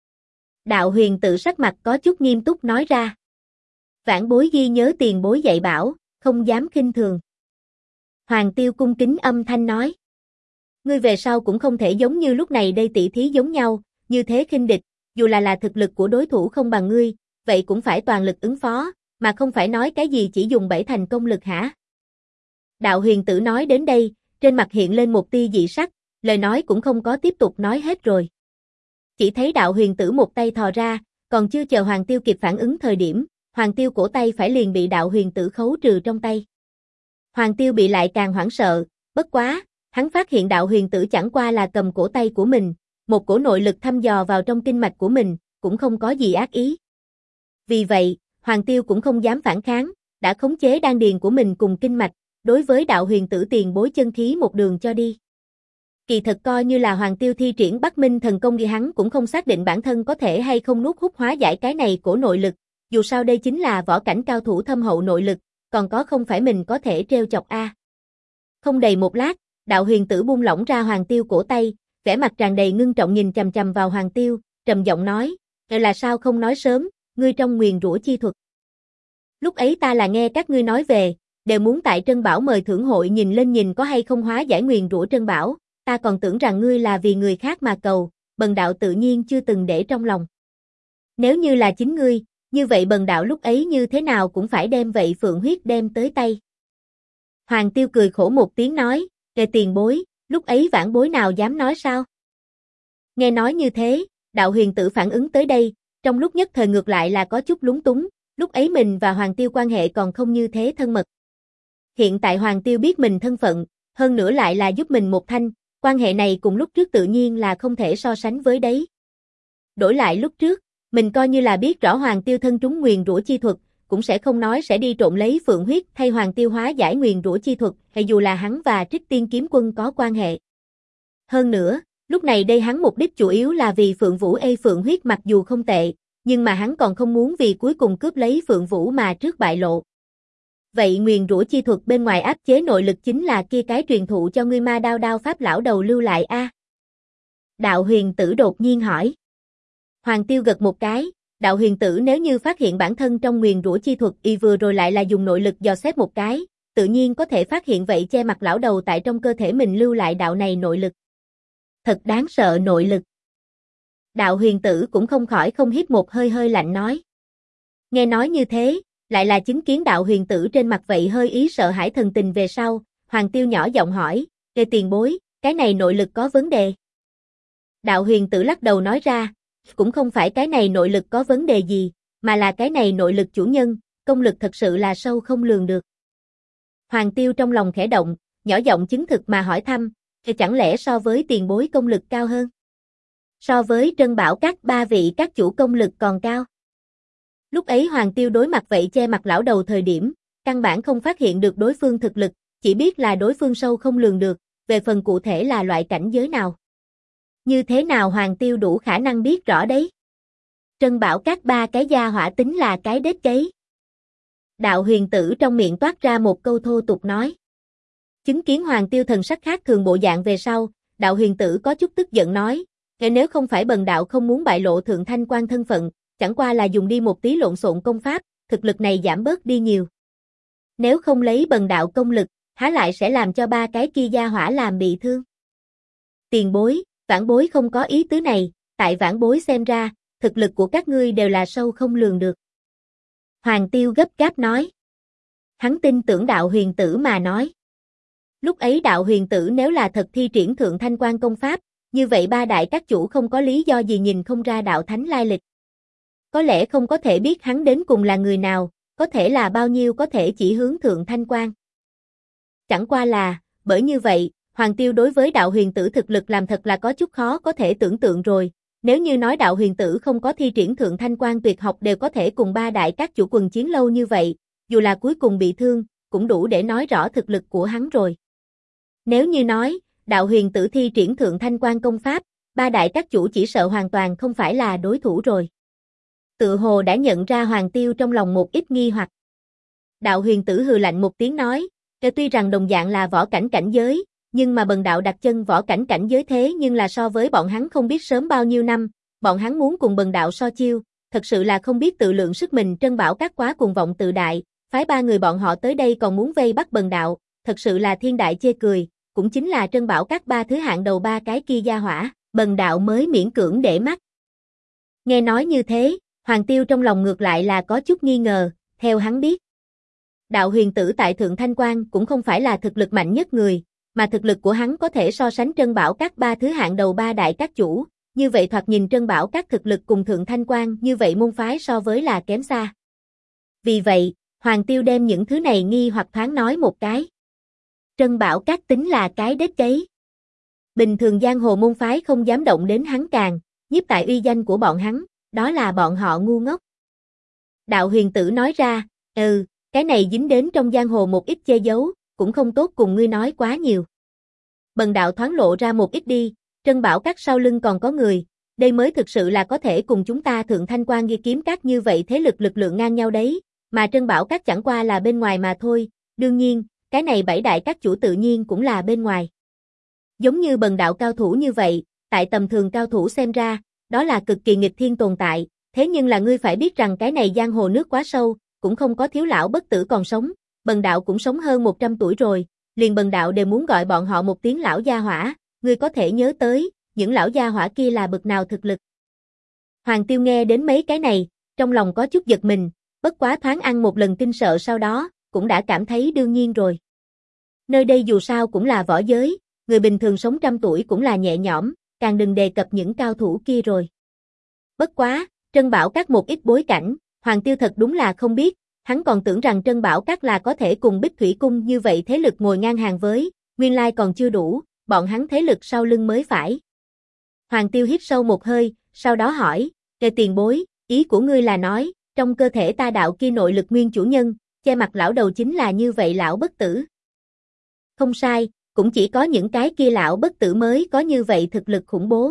Đạo Huyền Tử sắc mặt có chút nghiêm túc nói ra. Vãn bối ghi nhớ tiền bối dạy bảo, không dám khinh thường. Hoàng Tiêu cung kính âm thanh nói. Ngươi về sau cũng không thể giống như lúc này đây tỷ thí giống nhau, như thế khinh địch, dù là thực lực của đối thủ không bằng ngươi, vậy cũng phải toàn lực ứng phó, mà không phải nói cái gì chỉ dùng 7 thành công lực hả? Đạo Huyền Tử nói đến đây, trên mặt hiện lên một tia dị sắc, lời nói cũng không có tiếp tục nói hết rồi. Chỉ thấy Đạo Huyền Tử một tay thò ra, còn chưa chờ Hoàng Tiêu kịp phản ứng thời điểm, Hoàng Tiêu cổ tay phải liền bị Đạo Huyền Tử khấu trừ trong tay. Hoàng Tiêu bị lại càng hoảng sợ, bất quá, hắn phát hiện Đạo Huyền Tử chẳng qua là cầm cổ tay của mình, một cổ nội lực thăm dò vào trong kinh mạch của mình, cũng không có gì ác ý. Vì vậy, Hoàng Tiêu cũng không dám phản kháng, đã khống chế đan điền của mình cùng kinh mạch, đối với Đạo Huyền Tử tiền bối chân khí một đường cho đi. Kỳ thật coi như là Hoàng Tiêu thi triển Bắc Minh thần công đi, hắn cũng không xác định bản thân có thể hay không nuốt hút hóa giải cái này cổ nội lực, dù sao đây chính là võ cảnh cao thủ thâm hậu nội lực, còn có không phải mình có thể trêu chọc a. Không đầy một lát, Đạo Huyền Tử buông lỏng ra Hoàng Tiêu cổ tay, vẻ mặt tràn đầy ngưng trọng nhìn chằm chằm vào Hoàng Tiêu, trầm giọng nói, là sao không nói sớm, ngươi trong nguyền rủa chi thuật. Lúc ấy ta là nghe các ngươi nói về, đều muốn tại Trân Bảo mời thưởng hội nhìn lên nhìn có hay không hóa giải nguyền rủa Trân Bảo, ta còn tưởng rằng ngươi là vì người khác mà cầu, bần đạo tự nhiên chưa từng để trong lòng. Nếu như là chính ngươi, như vậy bần đạo lúc ấy như thế nào cũng phải đem vậy phượng huyết đem tới tay. Hoàng Tiêu cười khổ một tiếng nói, kề tiền bối, lúc ấy vãn bối nào dám nói sao? Nghe nói như thế, Đạo Huyền Tử phản ứng tới đây, trong lúc nhất thời ngược lại là có chút lúng túng, lúc ấy mình và Hoàng Tiêu quan hệ còn không như thế thân mật. Hiện tại Hoàng Tiêu biết mình thân phận, hơn nữa lại là giúp mình một thanh, quan hệ này cùng lúc trước tự nhiên là không thể so sánh với đấy. Đổi lại lúc trước, mình coi như là biết rõ Hoàng Tiêu thân trúng nguyền rủa chi thuật, cũng sẽ không nói sẽ đi trộn lấy phượng huyết thay Hoàng Tiêu hóa giải nguyền rủa chi thuật, hay dù là hắn và Trích Tiên kiếm quân có quan hệ. Hơn nữa, lúc này đây hắn mục đích chủ yếu là vì Phượng Vũ phượng huyết mặc dù không tệ, nhưng mà hắn còn không muốn vì cuối cùng cướp lấy Phượng Vũ mà trước bại lộ. Vậy nguyền rủa chi thuật bên ngoài áp chế nội lực chính là kia cái truyền thụ cho ngươi ma đao đao pháp lão đầu lưu lại a? Đạo Huyền Tử đột nhiên hỏi. Hoàng Tiêu gật một cái, Đạo Huyền Tử nếu như phát hiện bản thân trong nguyền rủa chi thuật y vừa rồi lại là dùng nội lực dò xét một cái, tự nhiên có thể phát hiện vậy che mặt lão đầu tại trong cơ thể mình lưu lại đạo này nội lực. Thật đáng sợ nội lực. Đạo Huyền Tử cũng không khỏi không hít một hơi hơi lạnh nói. Nghe nói như thế, lại là chứng kiến Đạo Huyền Tử trên mặt vậy hơi ý sợ hãi thần tình về sau, Hoàng Tiêu nhỏ giọng hỏi, kê tiền bối, cái này nội lực có vấn đề. Đạo Huyền Tử lắc đầu nói ra, cũng không phải cái này nội lực có vấn đề gì, mà là cái này nội lực chủ nhân, công lực thật sự là sâu không lường được. Hoàng Tiêu trong lòng khẽ động, nhỏ giọng chứng thực mà hỏi thăm, thì chẳng lẽ so với tiền bối công lực cao hơn? So với Trân Bảo các ba vị các chủ công lực còn cao? Lúc ấy Hoàng Tiêu đối mặt vậy che mặt lão đầu thời điểm, căn bản không phát hiện được đối phương thực lực, chỉ biết là đối phương sâu không lường được, về phần cụ thể là loại cảnh giới nào. Như thế nào Hoàng Tiêu đủ khả năng biết rõ đấy? Trân Bảo các ba cái gia hỏa tính là cái đết cháy. Đạo Huyền Tử trong miệng toát ra một câu thô tục nói. Chứng kiến Hoàng Tiêu thần sắc khác thường bộ dạng về sau, Đạo Huyền Tử có chút tức giận nói, nếu không phải bần đạo không muốn bại lộ Thượng Thanh Quan thân phận, chẳng qua là dùng đi một tí lộn xộn công pháp, thực lực này giảm bớt đi nhiều. Nếu không lấy bần đạo công lực, há lại sẽ làm cho ba cái kia gia hỏa làm bị thương. Tiền bối, vãn bối không có ý tứ này, tại vãn bối xem ra, thực lực của các ngươi đều là sâu không lường được. Hoàng Tiêu gấp gáp nói. Hắn tin tưởng đạo huyền tử mà nói. Lúc ấy đạo huyền tử nếu là thật thi triển thượng thanh quan công pháp, như vậy ba đại các chủ không có lý do gì nhìn không ra đạo thánh lai lịch. Có lẽ không có thể biết hắn đến cùng là người nào, có thể là bao nhiêu có thể chỉ hướng thượng thanh quan. Chẳng qua là, bởi như vậy, Hoàng Tiêu đối với đạo huyền tử thực lực làm thật là có chút khó có thể tưởng tượng rồi. Nếu như nói đạo huyền tử không có thi triển thượng thanh quan tuyệt học đều có thể cùng ba đại các chủ quần chiến lâu như vậy, dù là cuối cùng bị thương, cũng đủ để nói rõ thực lực của hắn rồi. Nếu như nói, đạo huyền tử thi triển thượng thanh quan công pháp, ba đại các chủ chỉ sợ hoàn toàn không phải là đối thủ rồi. Tự hồ đã nhận ra Hoàng Tiêu trong lòng một ít nghi hoặc. Đạo huyền tử hừ lạnh một tiếng nói, tuy rằng đồng dạng là võ cảnh cảnh giới, nhưng mà bần đạo đặt chân võ cảnh cảnh giới thế nhưng là so với bọn hắn không biết sớm bao nhiêu năm, bọn hắn muốn cùng bần đạo so chiêu, thật sự là không biết tự lượng sức mình. Trân Bảo Các quá cuồng vọng tự đại, phái ba người bọn họ tới đây còn muốn vây bắt bần đạo, thật sự là thiên đại chê cười, cũng chính là Trân Bảo Các ba thứ hạng đầu ba cái kia gia hỏa, bần đạo mới miễn cưỡng để mắt. Nghe nói như thế, Hoàng Tiêu trong lòng ngược lại là có chút nghi ngờ, theo hắn biết. Đạo huyền tử tại Thượng Thanh Quan cũng không phải là thực lực mạnh nhất người, mà thực lực của hắn có thể so sánh Trân Bảo Các ba thứ hạng đầu ba đại các chủ, như vậy thoạt nhìn Trân Bảo Các thực lực cùng Thượng Thanh Quan như vậy môn phái so với là kém xa. Vì vậy, Hoàng Tiêu đem những thứ này nghi hoặc thoáng nói một cái. Trân Bảo Các tính là cái đếch đấy. Bình thường giang hồ môn phái không dám động đến hắn càng, nhiếp tại uy danh của bọn hắn, đó là bọn họ ngu ngốc. Đạo huyền tử nói ra, cái này dính đến trong giang hồ một ít che giấu, cũng không tốt cùng ngươi nói quá nhiều. Bần đạo thoáng lộ ra một ít đi, Trân Bảo Các sau lưng còn có người, đây mới thực sự là có thể cùng chúng ta Thượng Thanh Quan ghi kiếm các như vậy thế lực lượng ngang nhau đấy, mà Trân Bảo Các chẳng qua là bên ngoài mà thôi, đương nhiên, cái này bảy đại các chủ tự nhiên cũng là bên ngoài. Giống như bần đạo cao thủ như vậy, tại tầm thường cao thủ xem ra, đó là cực kỳ nghịch thiên tồn tại, thế nhưng là ngươi phải biết rằng cái này giang hồ nước quá sâu, cũng không có thiếu lão bất tử còn sống, bần đạo cũng sống hơn 100 tuổi rồi, liền bần đạo đều muốn gọi bọn họ một tiếng lão gia hỏa, ngươi có thể nhớ tới, những lão gia hỏa kia là bậc nào thực lực. Hoàng Tiêu nghe đến mấy cái này, trong lòng có chút giật mình, bất quá thoáng ăn một lần kinh sợ sau đó, cũng đã cảm thấy đương nhiên rồi. Nơi đây dù sao cũng là võ giới, người bình thường sống trăm tuổi cũng là nhẹ nhõm, càng đừng đề cập những cao thủ kia rồi. Bất quá, Trân Bảo Các một ít bối cảnh, Hoàng Tiêu thật đúng là không biết, hắn còn tưởng rằng Trân Bảo Các là có thể cùng Bích Thủy Cung như vậy thế lực ngồi ngang hàng với, nguyên lai còn chưa đủ, bọn hắn thế lực sau lưng mới phải. Hoàng Tiêu hít sâu một hơi, sau đó hỏi, tiền bối, ý của ngươi là nói, trong cơ thể ta đạo kia nội lực nguyên chủ nhân, che mặt lão đầu chính là như vậy lão bất tử. Không sai, cũng chỉ có những cái kia lão bất tử mới có như vậy thực lực khủng bố.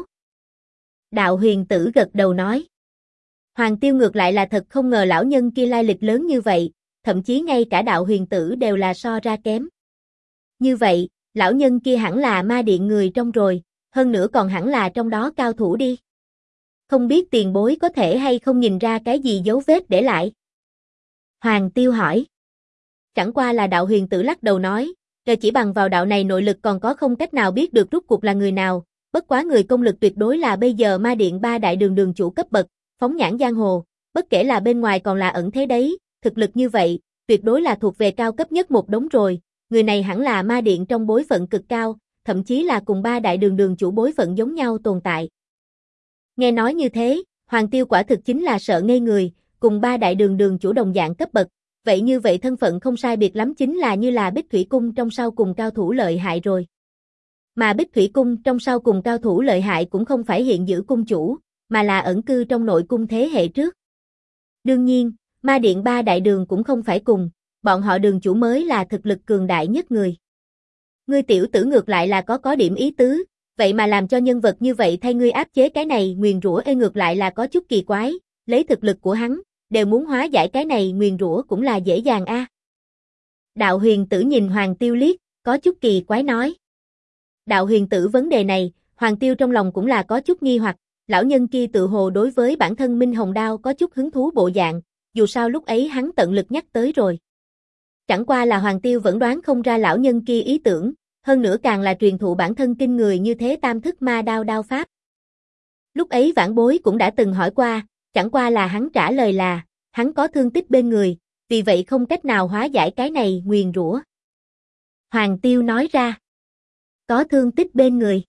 Đạo huyền tử gật đầu nói. Hoàng Tiêu ngược lại là thật không ngờ lão nhân kia lai lịch lớn như vậy, thậm chí ngay cả đạo huyền tử đều là so ra kém. Như vậy, lão nhân kia hẳn là ma điện người trong rồi, hơn nữa còn hẳn là trong đó cao thủ đi. Không biết tiền bối có thể hay không nhìn ra cái gì dấu vết để lại? Hoàng Tiêu hỏi. Chẳng qua là đạo huyền tử lắc đầu nói, chỉ bằng vào đạo này nội lực còn có không cách nào biết được rốt cuộc là người nào, bất quá người công lực tuyệt đối là bây giờ ma điện ba đại đường chủ cấp bậc, phóng nhãn giang hồ, bất kể là bên ngoài còn là ẩn thế đấy, thực lực như vậy, tuyệt đối là thuộc về cao cấp nhất một đống rồi, người này hẳn là ma điện trong bối phận cực cao, thậm chí là cùng ba đại đường chủ bối phận giống nhau tồn tại. Nghe nói như thế, Hoàng Tiêu quả thực chính là sợ ngây người, cùng ba đại đường chủ đồng dạng cấp bậc, vậy như vậy thân phận không sai biệt lắm chính là như là Bích Thủy Cung trong sau cùng cao thủ lợi hại rồi. Mà Bích Thủy Cung trong sau cùng cao thủ lợi hại cũng không phải hiện giữ cung chủ, mà là ẩn cư trong nội cung thế hệ trước. Đương nhiên, ma điện ba đại đường cũng không phải cùng, bọn họ đường chủ mới là thực lực cường đại nhất người. Ngươi tiểu tử ngược lại là có điểm ý tứ, vậy mà làm cho nhân vật như vậy thay ngươi áp chế cái này nguyền rủa ngược lại là có chút kỳ quái, lấy thực lực của hắn, đều muốn hóa giải cái này nguyền rủa cũng là dễ dàng a. Đạo huyền tử nhìn Hoàng Tiêu liếc, có chút kỳ quái nói. Đạo huyền tử vấn đề này, Hoàng Tiêu trong lòng cũng là có chút nghi hoặc, lão nhân kia tự hồ đối với bản thân Minh Hồng Đao có chút hứng thú bộ dạng, dù sao lúc ấy hắn tận lực nhắc tới rồi. Chẳng qua là Hoàng Tiêu vẫn đoán không ra lão nhân kia ý tưởng, hơn nữa càng là truyền thụ bản thân kinh người như thế tam thức ma đao đao pháp. Lúc ấy vãn bối cũng đã từng hỏi qua, chẳng qua là hắn trả lời là, hắn có thương tích bên người, vì vậy không cách nào hóa giải cái này nguyền rủa. Hoàng Tiêu nói ra, có thương tích bên người.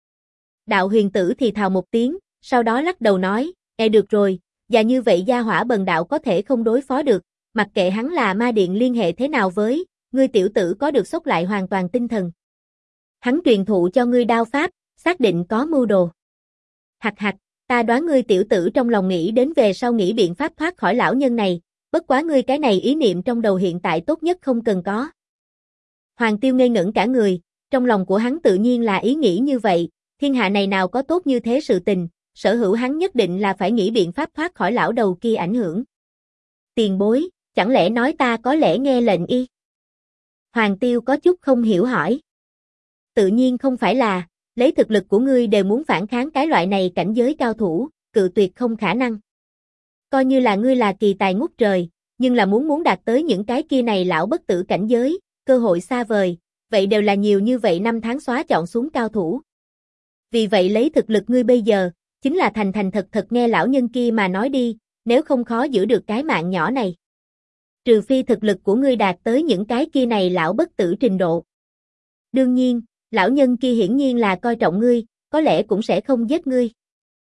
Đạo Huyền Tử thì thào một tiếng, sau đó lắc đầu nói, được rồi, và như vậy gia hỏa bần đạo có thể không đối phó được, mặc kệ hắn là ma điện liên hệ thế nào với, ngươi tiểu tử có được xốc lại hoàn toàn tinh thần. Hắn truyền thụ cho ngươi đao pháp, xác định có mưu đồ. Hạch hạch, ta đoán ngươi tiểu tử trong lòng nghĩ đến về sau nghĩ biện pháp thoát khỏi lão nhân này, bất quá ngươi cái này ý niệm trong đầu hiện tại tốt nhất không cần có. Hoàng Tiêu ngây ngẩn cả người, trong lòng của hắn tự nhiên là ý nghĩ như vậy, thiên hạ này nào có tốt như thế sự tình, sở hữu hắn nhất định là phải nghĩ biện pháp thoát khỏi lão đầu kia ảnh hưởng. Tiền bối, chẳng lẽ nói ta có lẽ nghe lệnh y? Hoàng Tiêu có chút không hiểu hỏi. Tự nhiên không phải là, lấy thực lực của ngươi đều muốn phản kháng cái loại này cảnh giới cao thủ, cự tuyệt không khả năng. Coi như là ngươi là kỳ tài ngút trời, nhưng là muốn đạt tới những cái kia này lão bất tử cảnh giới, cơ hội xa vời, vậy đều là nhiều như vậy năm tháng xóa chọn xuống cao thủ. Vì vậy lấy thực lực ngươi bây giờ, chính là thành thật nghe lão nhân kia mà nói đi, nếu không khó giữ được cái mạng nhỏ này. Trừ phi thực lực của ngươi đạt tới những cái kia này lão bất tử trình độ. Đương nhiên, lão nhân kia hiển nhiên là coi trọng ngươi, có lẽ cũng sẽ không giết ngươi.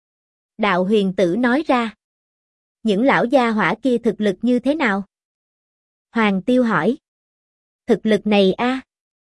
Đạo Huyền Tử nói ra. Những lão gia hỏa kia thực lực như thế nào? Hoàng Tiêu hỏi. Thực lực này a?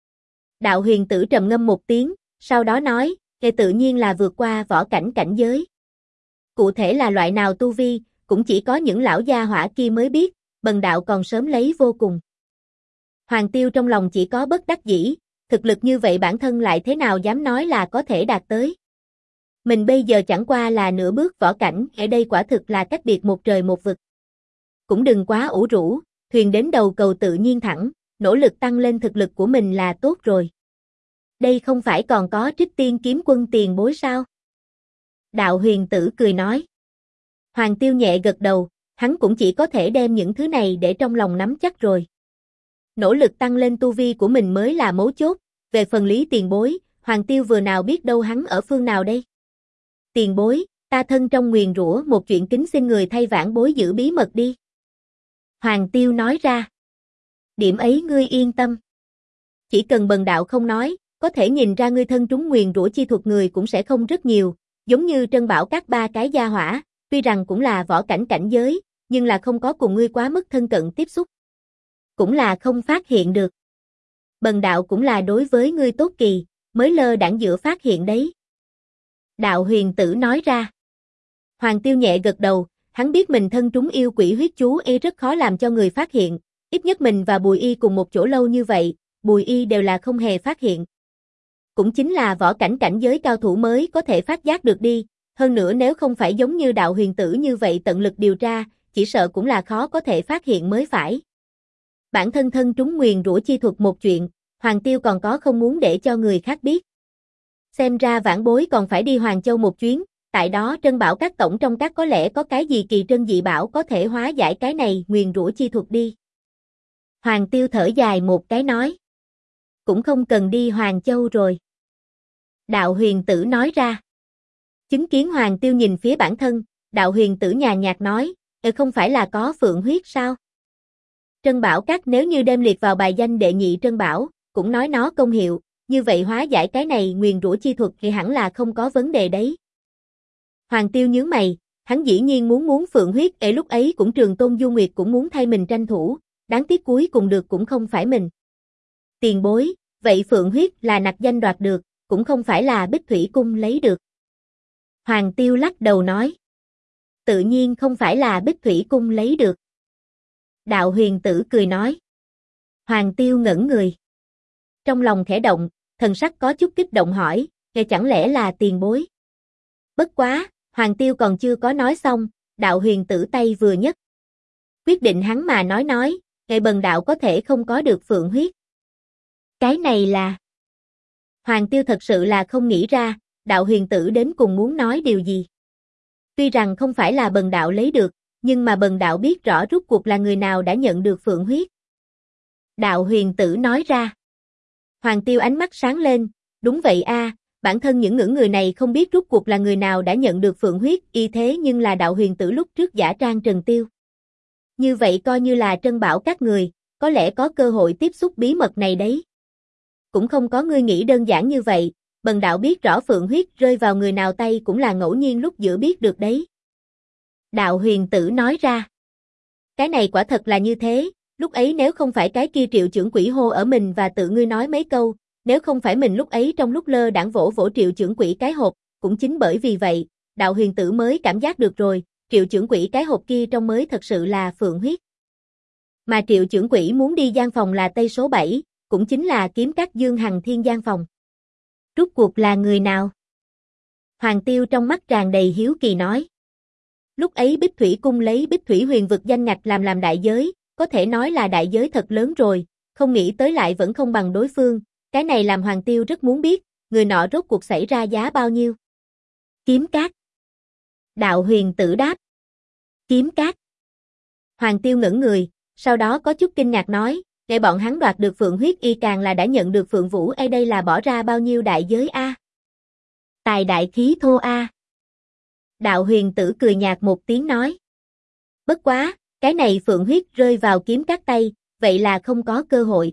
Đạo Huyền Tử trầm ngâm một tiếng, sau đó nói, tự nhiên là vượt qua võ cảnh cảnh giới. Cụ thể là loại nào tu vi, cũng chỉ có những lão gia hỏa kia mới biết, bần đạo còn sớm lấy vô cùng. Hoàng Tiêu trong lòng chỉ có bất đắc dĩ, thực lực như vậy bản thân lại thế nào dám nói là có thể đạt tới. Mình bây giờ chẳng qua là nửa bước võ cảnh, ở đây quả thực là cách biệt một trời một vực. Cũng đừng quá ủ rũ, thuyền đến đầu cầu tự nhiên thẳng, nỗ lực tăng lên thực lực của mình là tốt rồi. Đây không phải còn có Trích Tiên Kiếm Quân tiền bối sao? Đạo Huyền Tử cười nói. Hoàng Tiêu nhẹ gật đầu, hắn cũng chỉ có thể đem những thứ này để trong lòng nắm chắc rồi. Nỗ lực tăng lên tu vi của mình mới là mấu chốt, về phần Lý tiền bối, Hoàng Tiêu vừa nào biết đâu hắn ở phương nào đây. Tiền bối, ta thân trong nguyền rủa một chuyện kính xin người thay vãn bối giữ bí mật đi. Hoàng Tiêu nói ra. Điểm ấy ngươi yên tâm. Chỉ cần bần đạo không nói, có thể nhìn ra ngươi thân trúng nguyền rủa chi thuật người cũng sẽ không rất nhiều, giống như Trân Bảo các ba cái gia hỏa, tuy rằng cũng là võ cảnh cảnh giới, nhưng là không có cùng ngươi quá mức thân cận tiếp xúc. Cũng là không phát hiện được. Bần đạo cũng là đối với ngươi tốt kỳ, mới lơ đãng giữa phát hiện đấy. Đạo Huyền Tử nói ra. Hoàng Tiêu nhẹ gật đầu, hắn biết mình thân trúng yêu quỷ huyết chú rất khó làm cho người phát hiện, ít nhất mình và Bùi Y cùng một chỗ lâu như vậy, Bùi Y đều là không hề phát hiện. Cũng chính là võ cảnh cảnh giới cao thủ mới có thể phát giác được đi, hơn nữa nếu không phải giống như Đạo Huyền Tử như vậy tận lực điều tra, chỉ sợ cũng là khó có thể phát hiện mới phải. Bản thân thân trúng nguyền rủa chi thuật một chuyện, Hoàng Tiêu còn có không muốn để cho người khác biết. Xem ra vãn bối còn phải đi Hoàng Châu một chuyến, tại đó Trân Bảo các tổng trong các có lẽ có cái gì kỳ trân dị bảo có thể hóa giải cái này nguyền rủa chi thuật đi. Hoàng Tiêu thở dài một cái nói. Cũng không cần đi Hoàng Châu rồi. Đạo Huyền Tử nói ra. Chứng kiến Hoàng Tiêu nhìn phía bản thân, Đạo Huyền Tử nhàn nhạt nói, không phải là có phượng huyết sao? Trân Bảo các nếu như đem liệt vào bài danh đệ nhị Trân Bảo, cũng nói nó công hiệu, như vậy hóa giải cái này nguyền rủa chi thuật thì hẳn là không có vấn đề đấy. Hoàng Tiêu nhướng mày, hắn dĩ nhiên muốn phượng huyết, lúc ấy cũng Trường Tôn Du Nguyệt cũng muốn thay mình tranh thủ, đáng tiếc cuối cùng được cũng không phải mình. Tiền bối, vậy phượng huyết là nặc danh đoạt được, cũng không phải là Bích Thủy Cung lấy được. Hoàng Tiêu lắc đầu nói. Tự nhiên không phải là Bích Thủy Cung lấy được. Đạo Huyền Tử cười nói. Hoàng Tiêu ngẩn người. Trong lòng khẽ động, thần sắc có chút kích động hỏi, chẳng lẽ là tiền bối? Bất quá, Hoàng Tiêu còn chưa có nói xong, Đạo Huyền Tử tay vừa nhấc. Quyết định hắn mà nói, bần đạo có thể không có được phượng huyết. Cái này là... Hoàng Tiêu thật sự là không nghĩ ra, Đạo Huyền Tử đến cùng muốn nói điều gì. Tuy rằng không phải là bần đạo lấy được, nhưng mà bần đạo biết rõ rốt cuộc là người nào đã nhận được phượng huyết. Đạo huyền tử nói ra. Hoàng Tiêu ánh mắt sáng lên, đúng vậy a, bản thân những ngưỡng người này không biết rốt cuộc là người nào đã nhận được phượng huyết, y thế nhưng là đạo huyền tử lúc trước giả trang Trần Tiêu. Như vậy coi như là trân bảo các người, có lẽ có cơ hội tiếp xúc bí mật này đấy. Cũng không có ngươi nghĩ đơn giản như vậy, bần đạo biết rõ phượng huyết rơi vào người nào tay cũng là ngẫu nhiên lúc giữa biết được đấy. Đạo huyền tử nói ra. Cái này quả thật là như thế, lúc ấy nếu không phải cái kia Triệu trưởng quỹ hô ở mình và tự ngươi nói mấy câu, nếu không phải mình lúc ấy trong lúc lơ đãng vỗ vỗ Triệu trưởng quỹ cái hộp, cũng chính bởi vì vậy, đạo huyền tử mới cảm giác được rồi, Triệu trưởng quỹ cái hộp kia trong mới thật sự là phượng huyết. Mà Triệu trưởng quỹ muốn đi gian phòng là Tây số 7, cũng chính là kiếm các Dương Hằng Thiên gian phòng. Rốt cuộc là người nào? Hoàng Tiêu trong mắt tràn đầy hiếu kỳ nói. Lúc ấy Bích Thủy Cung lấy Bích Thủy Huyền Vực danh ngạch làm đại giới, có thể nói là đại giới thật lớn rồi, không nghĩ tới lại vẫn không bằng đối phương, cái này làm Hoàng Tiêu rất muốn biết, người nọ rốt cuộc xảy ra giá bao nhiêu. Kiếm cát. Đạo huyền tử đáp. Kiếm cát. Hoàng Tiêu ngẩn người, sau đó có chút kinh ngạc nói, để bọn hắn đoạt được phượng huyết y càng là đã nhận được phượng vũ ấy, đây là bỏ ra bao nhiêu đại giới a? Tài đại khí thô a. Đạo huyền tử cười nhạt một tiếng nói. Bất quá, cái này phượng huyết rơi vào kiếm các tay, vậy là không có cơ hội.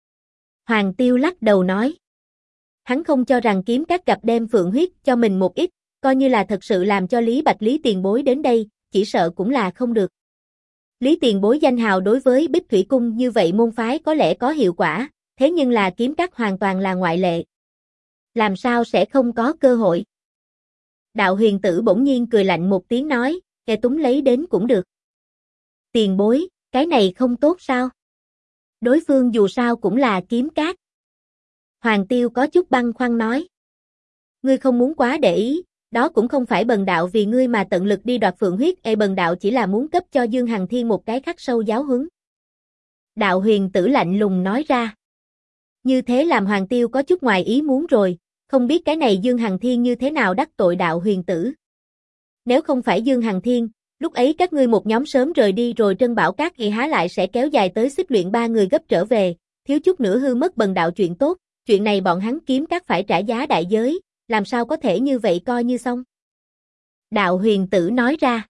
Hoàng Tiêu lắc đầu nói. Hắn không cho rằng kiếm các gặp đem phượng huyết cho mình một ít, coi như là thật sự làm cho Lý Bạch Lý tiền bối đến đây, chỉ sợ cũng là không được. Lý tiền bối danh hào đối với Bích Thủy Cung như vậy môn phái có lẽ có hiệu quả, thế nhưng là kiếm các hoàn toàn là ngoại lệ. Làm sao sẽ không có cơ hội? Đạo huyền tử bỗng nhiên cười lạnh một tiếng nói, kẻ túng lấy đến cũng được. Tiền bối, cái này không tốt sao? Đối phương dù sao cũng là kiếm cát. Hoàng Tiêu có chút băn khoăn nói. Ngươi không muốn quá để ý, đó cũng không phải bần đạo vì ngươi mà tận lực đi đoạt phượng huyết, bần đạo chỉ là muốn cấp cho Dương Hằng Thiên một cái khắc sâu giáo huấn. Đạo huyền tử lạnh lùng nói ra. Như thế làm Hoàng Tiêu có chút ngoài ý muốn rồi, không biết cái này Dương Hằng Thiên như thế nào đắc tội đạo huyền tử. Nếu không phải Dương Hằng Thiên, lúc ấy các ngươi một nhóm sớm rời đi rồi Trân Bảo Các há lại sẽ kéo dài tới xích luyện ba người gấp trở về, thiếu chút nữa hư mất bần đạo chuyện tốt, chuyện này bọn hắn kiếm các phải trả giá đại giới, làm sao có thể như vậy coi như xong. Đạo huyền tử nói ra.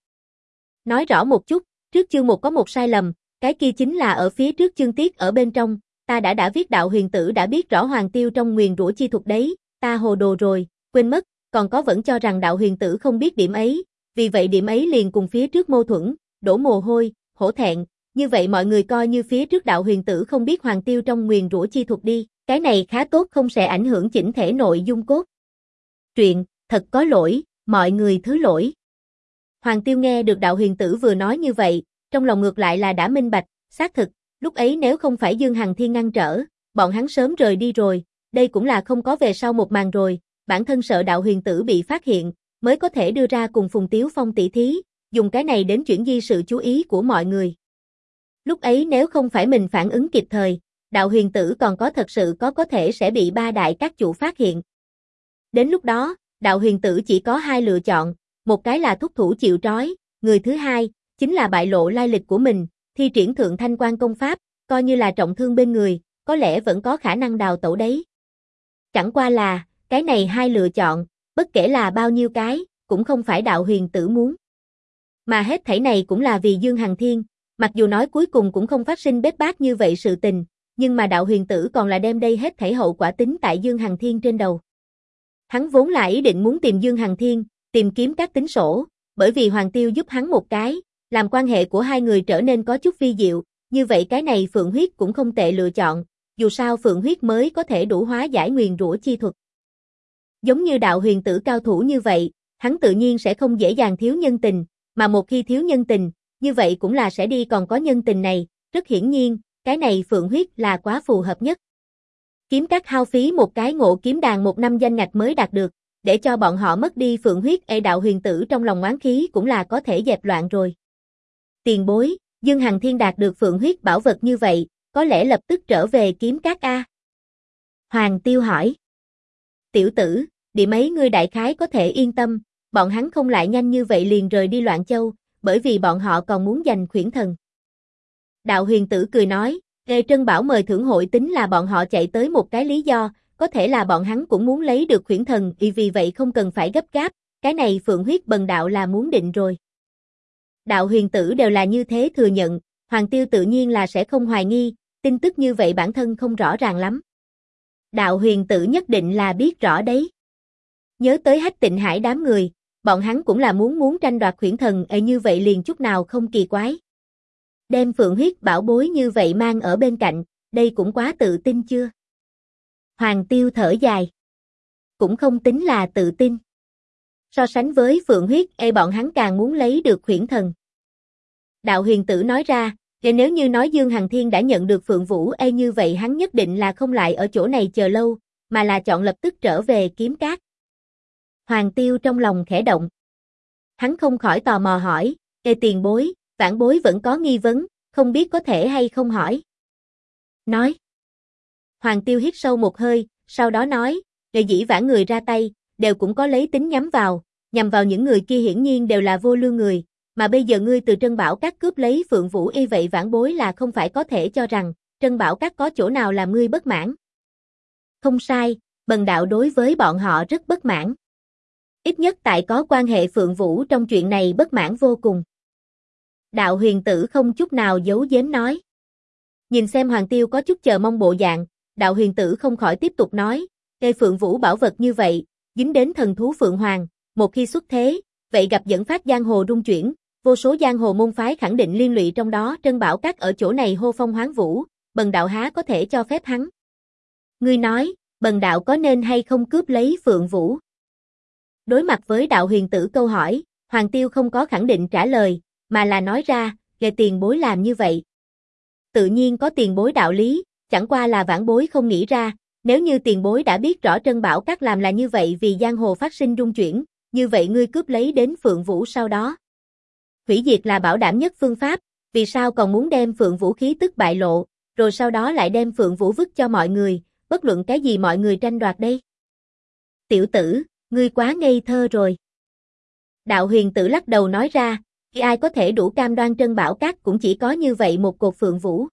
Nói rõ một chút, trước chương một có một sai lầm, cái kia chính là ở phía trước chương tiết ở bên trong, ta đã viết đạo huyền tử đã biết rõ Hoàng Tiêu trong nguyền rủa chi thuật đấy, ta hồ đồ rồi, quên mất, còn có vẫn cho rằng đạo huyền tử không biết điểm ấy, vì vậy điểm ấy liền cùng phía trước mâu thuẫn, đổ mồ hôi, hổ thẹn, như vậy mọi người coi như phía trước đạo huyền tử không biết Hoàng Tiêu trong nguyền rủa chi thuật đi, cái này khá tốt không sẽ ảnh hưởng chỉnh thể nội dung cốt. Truyện, thật có lỗi, mọi người thứ lỗi. Hoàng Tiêu nghe được đạo huyền tử vừa nói như vậy, trong lòng ngược lại là đã minh bạch, xác thực, lúc ấy nếu không phải Dương Hằng Thiên ngăn trở, bọn hắn sớm rời đi rồi, đây cũng là không có về sau một màn rồi, bản thân sợ đạo huyền tử bị phát hiện, mới có thể đưa ra cùng Phùng Tiếu Phong tỷ thí, dùng cái này đến chuyển di sự chú ý của mọi người. Lúc ấy nếu không phải mình phản ứng kịp thời, đạo huyền tử còn có thật sự có thể sẽ bị ba đại các chủ phát hiện. Đến lúc đó, đạo huyền tử chỉ có hai lựa chọn, một cái là thúc thủ chịu trói, người thứ hai, chính là bại lộ lai lịch của mình, thi triển thượng thanh quan công pháp, coi như là trọng thương bên người, có lẽ vẫn có khả năng đào tẩu đấy. Chẳng qua là, cái này hai lựa chọn, bất kể là bao nhiêu cái, cũng không phải đạo huyền tử muốn. Mà hết thảy này cũng là vì Dương Hằng Thiên, mặc dù nói cuối cùng cũng không phát sinh bết bát như vậy sự tình, nhưng mà đạo huyền tử còn là đem đây hết thảy hậu quả tính tại Dương Hằng Thiên trên đầu. Hắn vốn là ý định muốn tìm Dương Hằng Thiên, tìm kiếm các tính sổ, bởi vì Hoàng Tiêu giúp hắn một cái, làm quan hệ của hai người trở nên có chút vi diệu, như vậy cái này phượng huyết cũng không tệ lựa chọn, dù sao phượng huyết mới có thể đủ hóa giải nguyền rủa chi thuật. Giống như đạo huyền tử cao thủ như vậy, hắn tự nhiên sẽ không dễ dàng thiếu nhân tình, mà một khi thiếu nhân tình, như vậy cũng là sẽ đi còn có nhân tình này, rất hiển nhiên, cái này phượng huyết là quá phù hợp nhất. Kiếm các hao phí một cái ngộ kiếm đàn một năm danh ngạch mới đạt được, để cho bọn họ mất đi phượng huyết, đạo huyền tử trong lòng oán khí cũng là có thể dẹp loạn rồi. Tiền bối, Dương Hằng Thiên đạt được phượng huyết bảo vật như vậy, có lẽ lập tức trở về kiếm các a? Hoàng Tiêu hỏi. Tiểu tử, điểm ấy ngươi đại khái có thể yên tâm, bọn hắn không lại nhanh như vậy liền rời đi Loạn Châu, bởi vì bọn họ còn muốn giành Khuyển Thần. Đạo Huyền Tử cười nói, Trân Bảo mời thưởng hội tính là bọn họ chạy tới một cái lý do, có thể là bọn hắn cũng muốn lấy được Khuyển Thần, vì vậy không cần phải gấp gáp, cái này Phượng huyết bần đạo là muốn định rồi. Đạo Huyền Tử đều là như thế thừa nhận, Hoàng Tiêu tự nhiên là sẽ không hoài nghi, tin tức như vậy bản thân không rõ ràng lắm. Đạo Huyền Tử nhất định là biết rõ đấy. Nhớ tới Hách Tịnh Hải đám người, bọn hắn cũng là muốn tranh đoạt Khuyển Thần, như vậy liền chút nào không kỳ quái. Đem Phượng huyết bảo bối như vậy mang ở bên cạnh, đây cũng quá tự tin chưa? Hoàng Tiêu thở dài. Cũng không tính là tự tin. So sánh với Phượng huyết, bọn hắn càng muốn lấy được Khuyển Thần. Đạo Huyền Tử nói ra, nếu như nói Dương Hằng Thiên đã nhận được Phượng Vũ, như vậy hắn nhất định là không lại ở chỗ này chờ lâu, mà là chọn lập tức trở về Kiếm Cát. Hoàng Tiêu trong lòng khẽ động. Hắn không khỏi tò mò hỏi, tiền bối, vãn bối vẫn có nghi vấn, không biết có thể hay không hỏi. Nói. Hoàng Tiêu hít sâu một hơi, sau đó nói, dĩ vãng người ra tay, đều cũng có lấy tính nhắm vào những người kia hiển nhiên đều là vô lương người, mà bây giờ ngươi từ Trân Bảo Các cướp lấy Phượng Vũ, vậy vãn bối là không phải có thể cho rằng, Trân Bảo Các có chỗ nào làm ngươi bất mãn. Không sai, bần đạo đối với bọn họ rất bất mãn. Ít nhất tại có quan hệ Phượng Vũ trong chuyện này bất mãn vô cùng. Đạo Huyền Tử không chút nào giấu giếm nói. Nhìn xem Hoàng Tiêu có chút chờ mong bộ dạng, Đạo Huyền Tử không khỏi tiếp tục nói, Phượng Vũ bảo vật như vậy, dính đến thần thú Phượng Hoàng, một khi xuất thế, vậy gặp dẫn phát giang hồ rung chuyển, vô số giang hồ môn phái khẳng định liên lụy trong đó, Trân Bảo Các ở chỗ này hô phong hoán vũ, bần đạo há có thể cho phép hắn. Ngươi nói, bần đạo có nên hay không cướp lấy Phượng Vũ? Đối mặt với Đạo Huyền Tử câu hỏi, Hoàng Tiêu không có khẳng định trả lời, mà là nói ra, tiền bối làm như vậy. Tự nhiên có tiền bối đạo lý, chẳng qua là vãn bối không nghĩ ra, nếu như tiền bối đã biết rõ Trân Bảo Các làm là như vậy vì giang hồ phát sinh rung chuyển, như vậy ngươi cướp lấy đến Phượng Vũ sau đó. Hủy diệt là bảo đảm nhất phương pháp, vì sao còn muốn đem Phượng Vũ khí tức bại lộ, rồi sau đó lại đem Phượng Vũ vứt cho mọi người, bất luận cái gì mọi người tranh đoạt đây. Tiểu tử, ngươi quá ngây thơ rồi. Đạo Huyền Tử lắc đầu nói ra, ai có thể đủ cam đoan Trân Bảo Các cũng chỉ có như vậy một cột Phượng Vũ.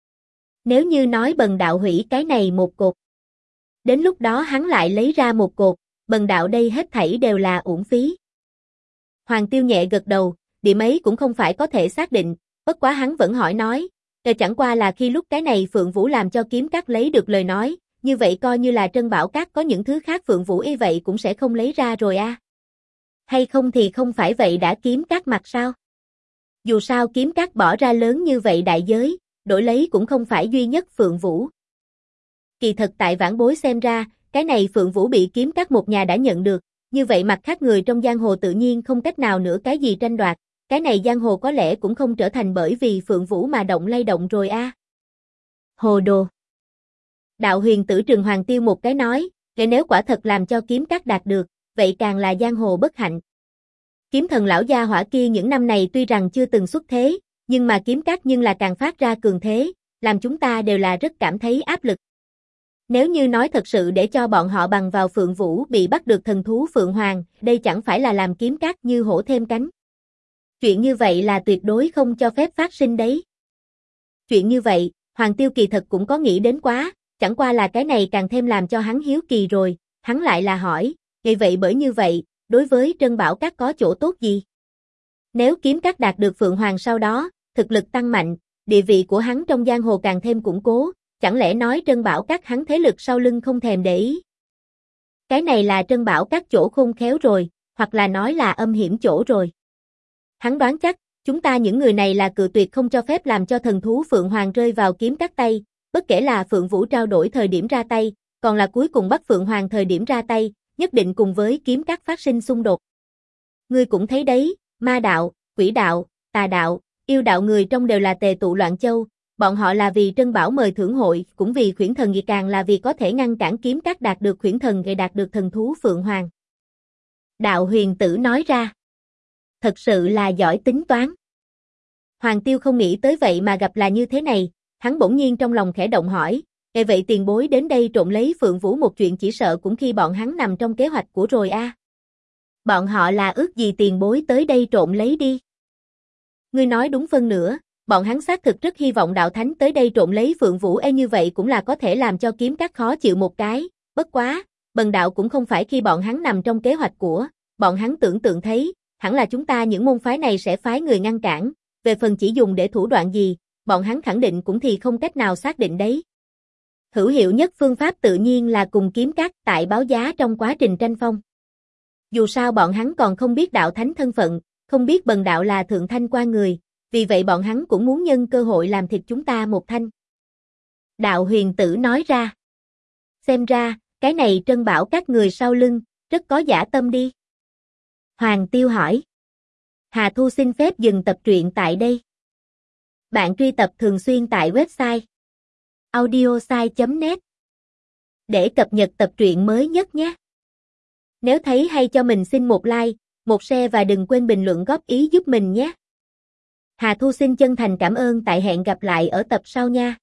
Nếu như nói bần đạo hủy cái này một cột, đến lúc đó hắn lại lấy ra một cột, bần đạo đây hết thảy đều là uổng phí. Hoàng Tiêu nhẹ gật đầu, điểm ấy cũng không phải có thể xác định, bất quá hắn vẫn hỏi nói, chẳng qua là khi lúc cái này Phượng Vũ làm cho Kiếm Các lấy được lời nói, như vậy coi như là Trân Bảo Các có những thứ khác Phượng Vũ vậy cũng sẽ không lấy ra rồi a. Hay không thì không phải vậy đã Kiếm Các mặt sao? Dù sao Kiếm Các bỏ ra lớn như vậy đại giới, đổi lấy cũng không phải duy nhất Phượng Vũ. Kỳ thật tại vãn bối xem ra, cái này Phượng Vũ bị Kiếm Các một nhà đã nhận được, như vậy mặt khác người trong giang hồ tự nhiên không cách nào nữa cái gì tranh đoạt, cái này giang hồ có lẽ cũng không trở thành bởi vì Phượng Vũ mà lay động rồi a. Hồ đồ. Đạo Huyền Tử trừng Hoàng Tiêu một cái nói, nếu quả thật làm cho Kiếm Các đạt được, vậy càng là giang hồ bất hạnh. Kiếm thần lão gia hỏa kia những năm này tuy rằng chưa từng xuất thế, nhưng mà Kiếm Các nhưng là càng phát ra cường thế, làm chúng ta đều là rất cảm thấy áp lực. Nếu như nói thật sự để cho bọn họ bằng vào Phượng Vũ bị bắt được thần thú Phượng Hoàng, đây chẳng phải là làm Kiếm Các như hổ thêm cánh. Chuyện như vậy là tuyệt đối không cho phép phát sinh đấy. Chuyện như vậy, Hoàng Tiêu kỳ thật cũng có nghĩ đến quá, chẳng qua là cái này càng thêm làm cho hắn hiếu kỳ rồi, hắn lại là hỏi, vậy bởi như vậy, đối với Trân Bảo Các có chỗ tốt gì? Nếu Kiếm Các đạt được Phượng Hoàng sau đó, thực lực tăng mạnh, địa vị của hắn trong giang hồ càng thêm củng cố, chẳng lẽ nói Trân Bảo Các hắn thế lực sau lưng không thèm để ý? Cái này là Trân Bảo Các chỗ khôn khéo rồi, hoặc là nói là âm hiểm chỗ rồi. Hắn đoán chắc, chúng ta những người này là cự tuyệt không cho phép làm cho thần thú Phượng Hoàng rơi vào Kiếm Các tay, bất kể là Phượng Vũ trao đổi thời điểm ra tay, còn là cuối cùng bắt Phượng Hoàng thời điểm ra tay, nhất định cùng với Kiếm Các phát sinh xung đột. Ngươi cũng thấy đấy, ma đạo, quỷ đạo, tà đạo, yêu đạo người trong đều là tề tụ Loạn Châu, bọn họ là vì Trân Bảo mời thưởng hội, cũng vì Khuyển Thần gì càng là vì có thể ngăn cản Kiếm Các đạt được Khuyển Thần gây đạt được thần thú Phượng Hoàng. Đạo Huyền Tử nói ra, thật sự là giỏi tính toán. Hoàng Tiêu không nghĩ tới vậy mà gặp là như thế này, hắn bỗng nhiên trong lòng khẽ động hỏi, vậy tiền bối đến đây trộm lấy Phượng Vũ một chuyện chỉ sợ cũng khi bọn hắn nằm trong kế hoạch của rồi a. Bọn họ là ước gì tiền bối tới đây trộm lấy đi. Ngươi nói đúng phân nửa, bọn hắn xác thực rất hy vọng đạo thánh tới đây trộm lấy Phượng Vũ như vậy cũng là có thể làm cho kiếm các khó chịu một cái, bất quá, bần đạo cũng không phải khi bọn hắn nằm trong kế hoạch của, bọn hắn tưởng tượng thấy, hẳn là chúng ta những môn phái này sẽ phái người ngăn cản, về phần chỉ dùng để thủ đoạn gì, bọn hắn khẳng định cũng thì không cách nào xác định đấy. Hữu hiệu nhất phương pháp tự nhiên là cùng kiếm các tại báo giá trong quá trình tranh phong. Dù sao bọn hắn còn không biết đạo thánh thân phận, không biết bần đạo là thượng thanh quan người, vì vậy bọn hắn cũng muốn nhân cơ hội làm thịt chúng ta một thanh. Đạo huyền tử nói ra. Xem ra, cái này Trân Bảo các người sau lưng, rất có dã tâm đi. Hoàng Tiêu hỏi. Hà Thu xin phép dừng tập truyện tại đây. Bạn truy tập thường xuyên tại website audiosai.net để cập nhật tập truyện mới nhất nhé. Nếu thấy hay cho mình xin một like, một share và đừng quên bình luận góp ý giúp mình nhé. Hà Thu xin chân thành cảm ơn, tại hẹn gặp lại ở tập sau nha.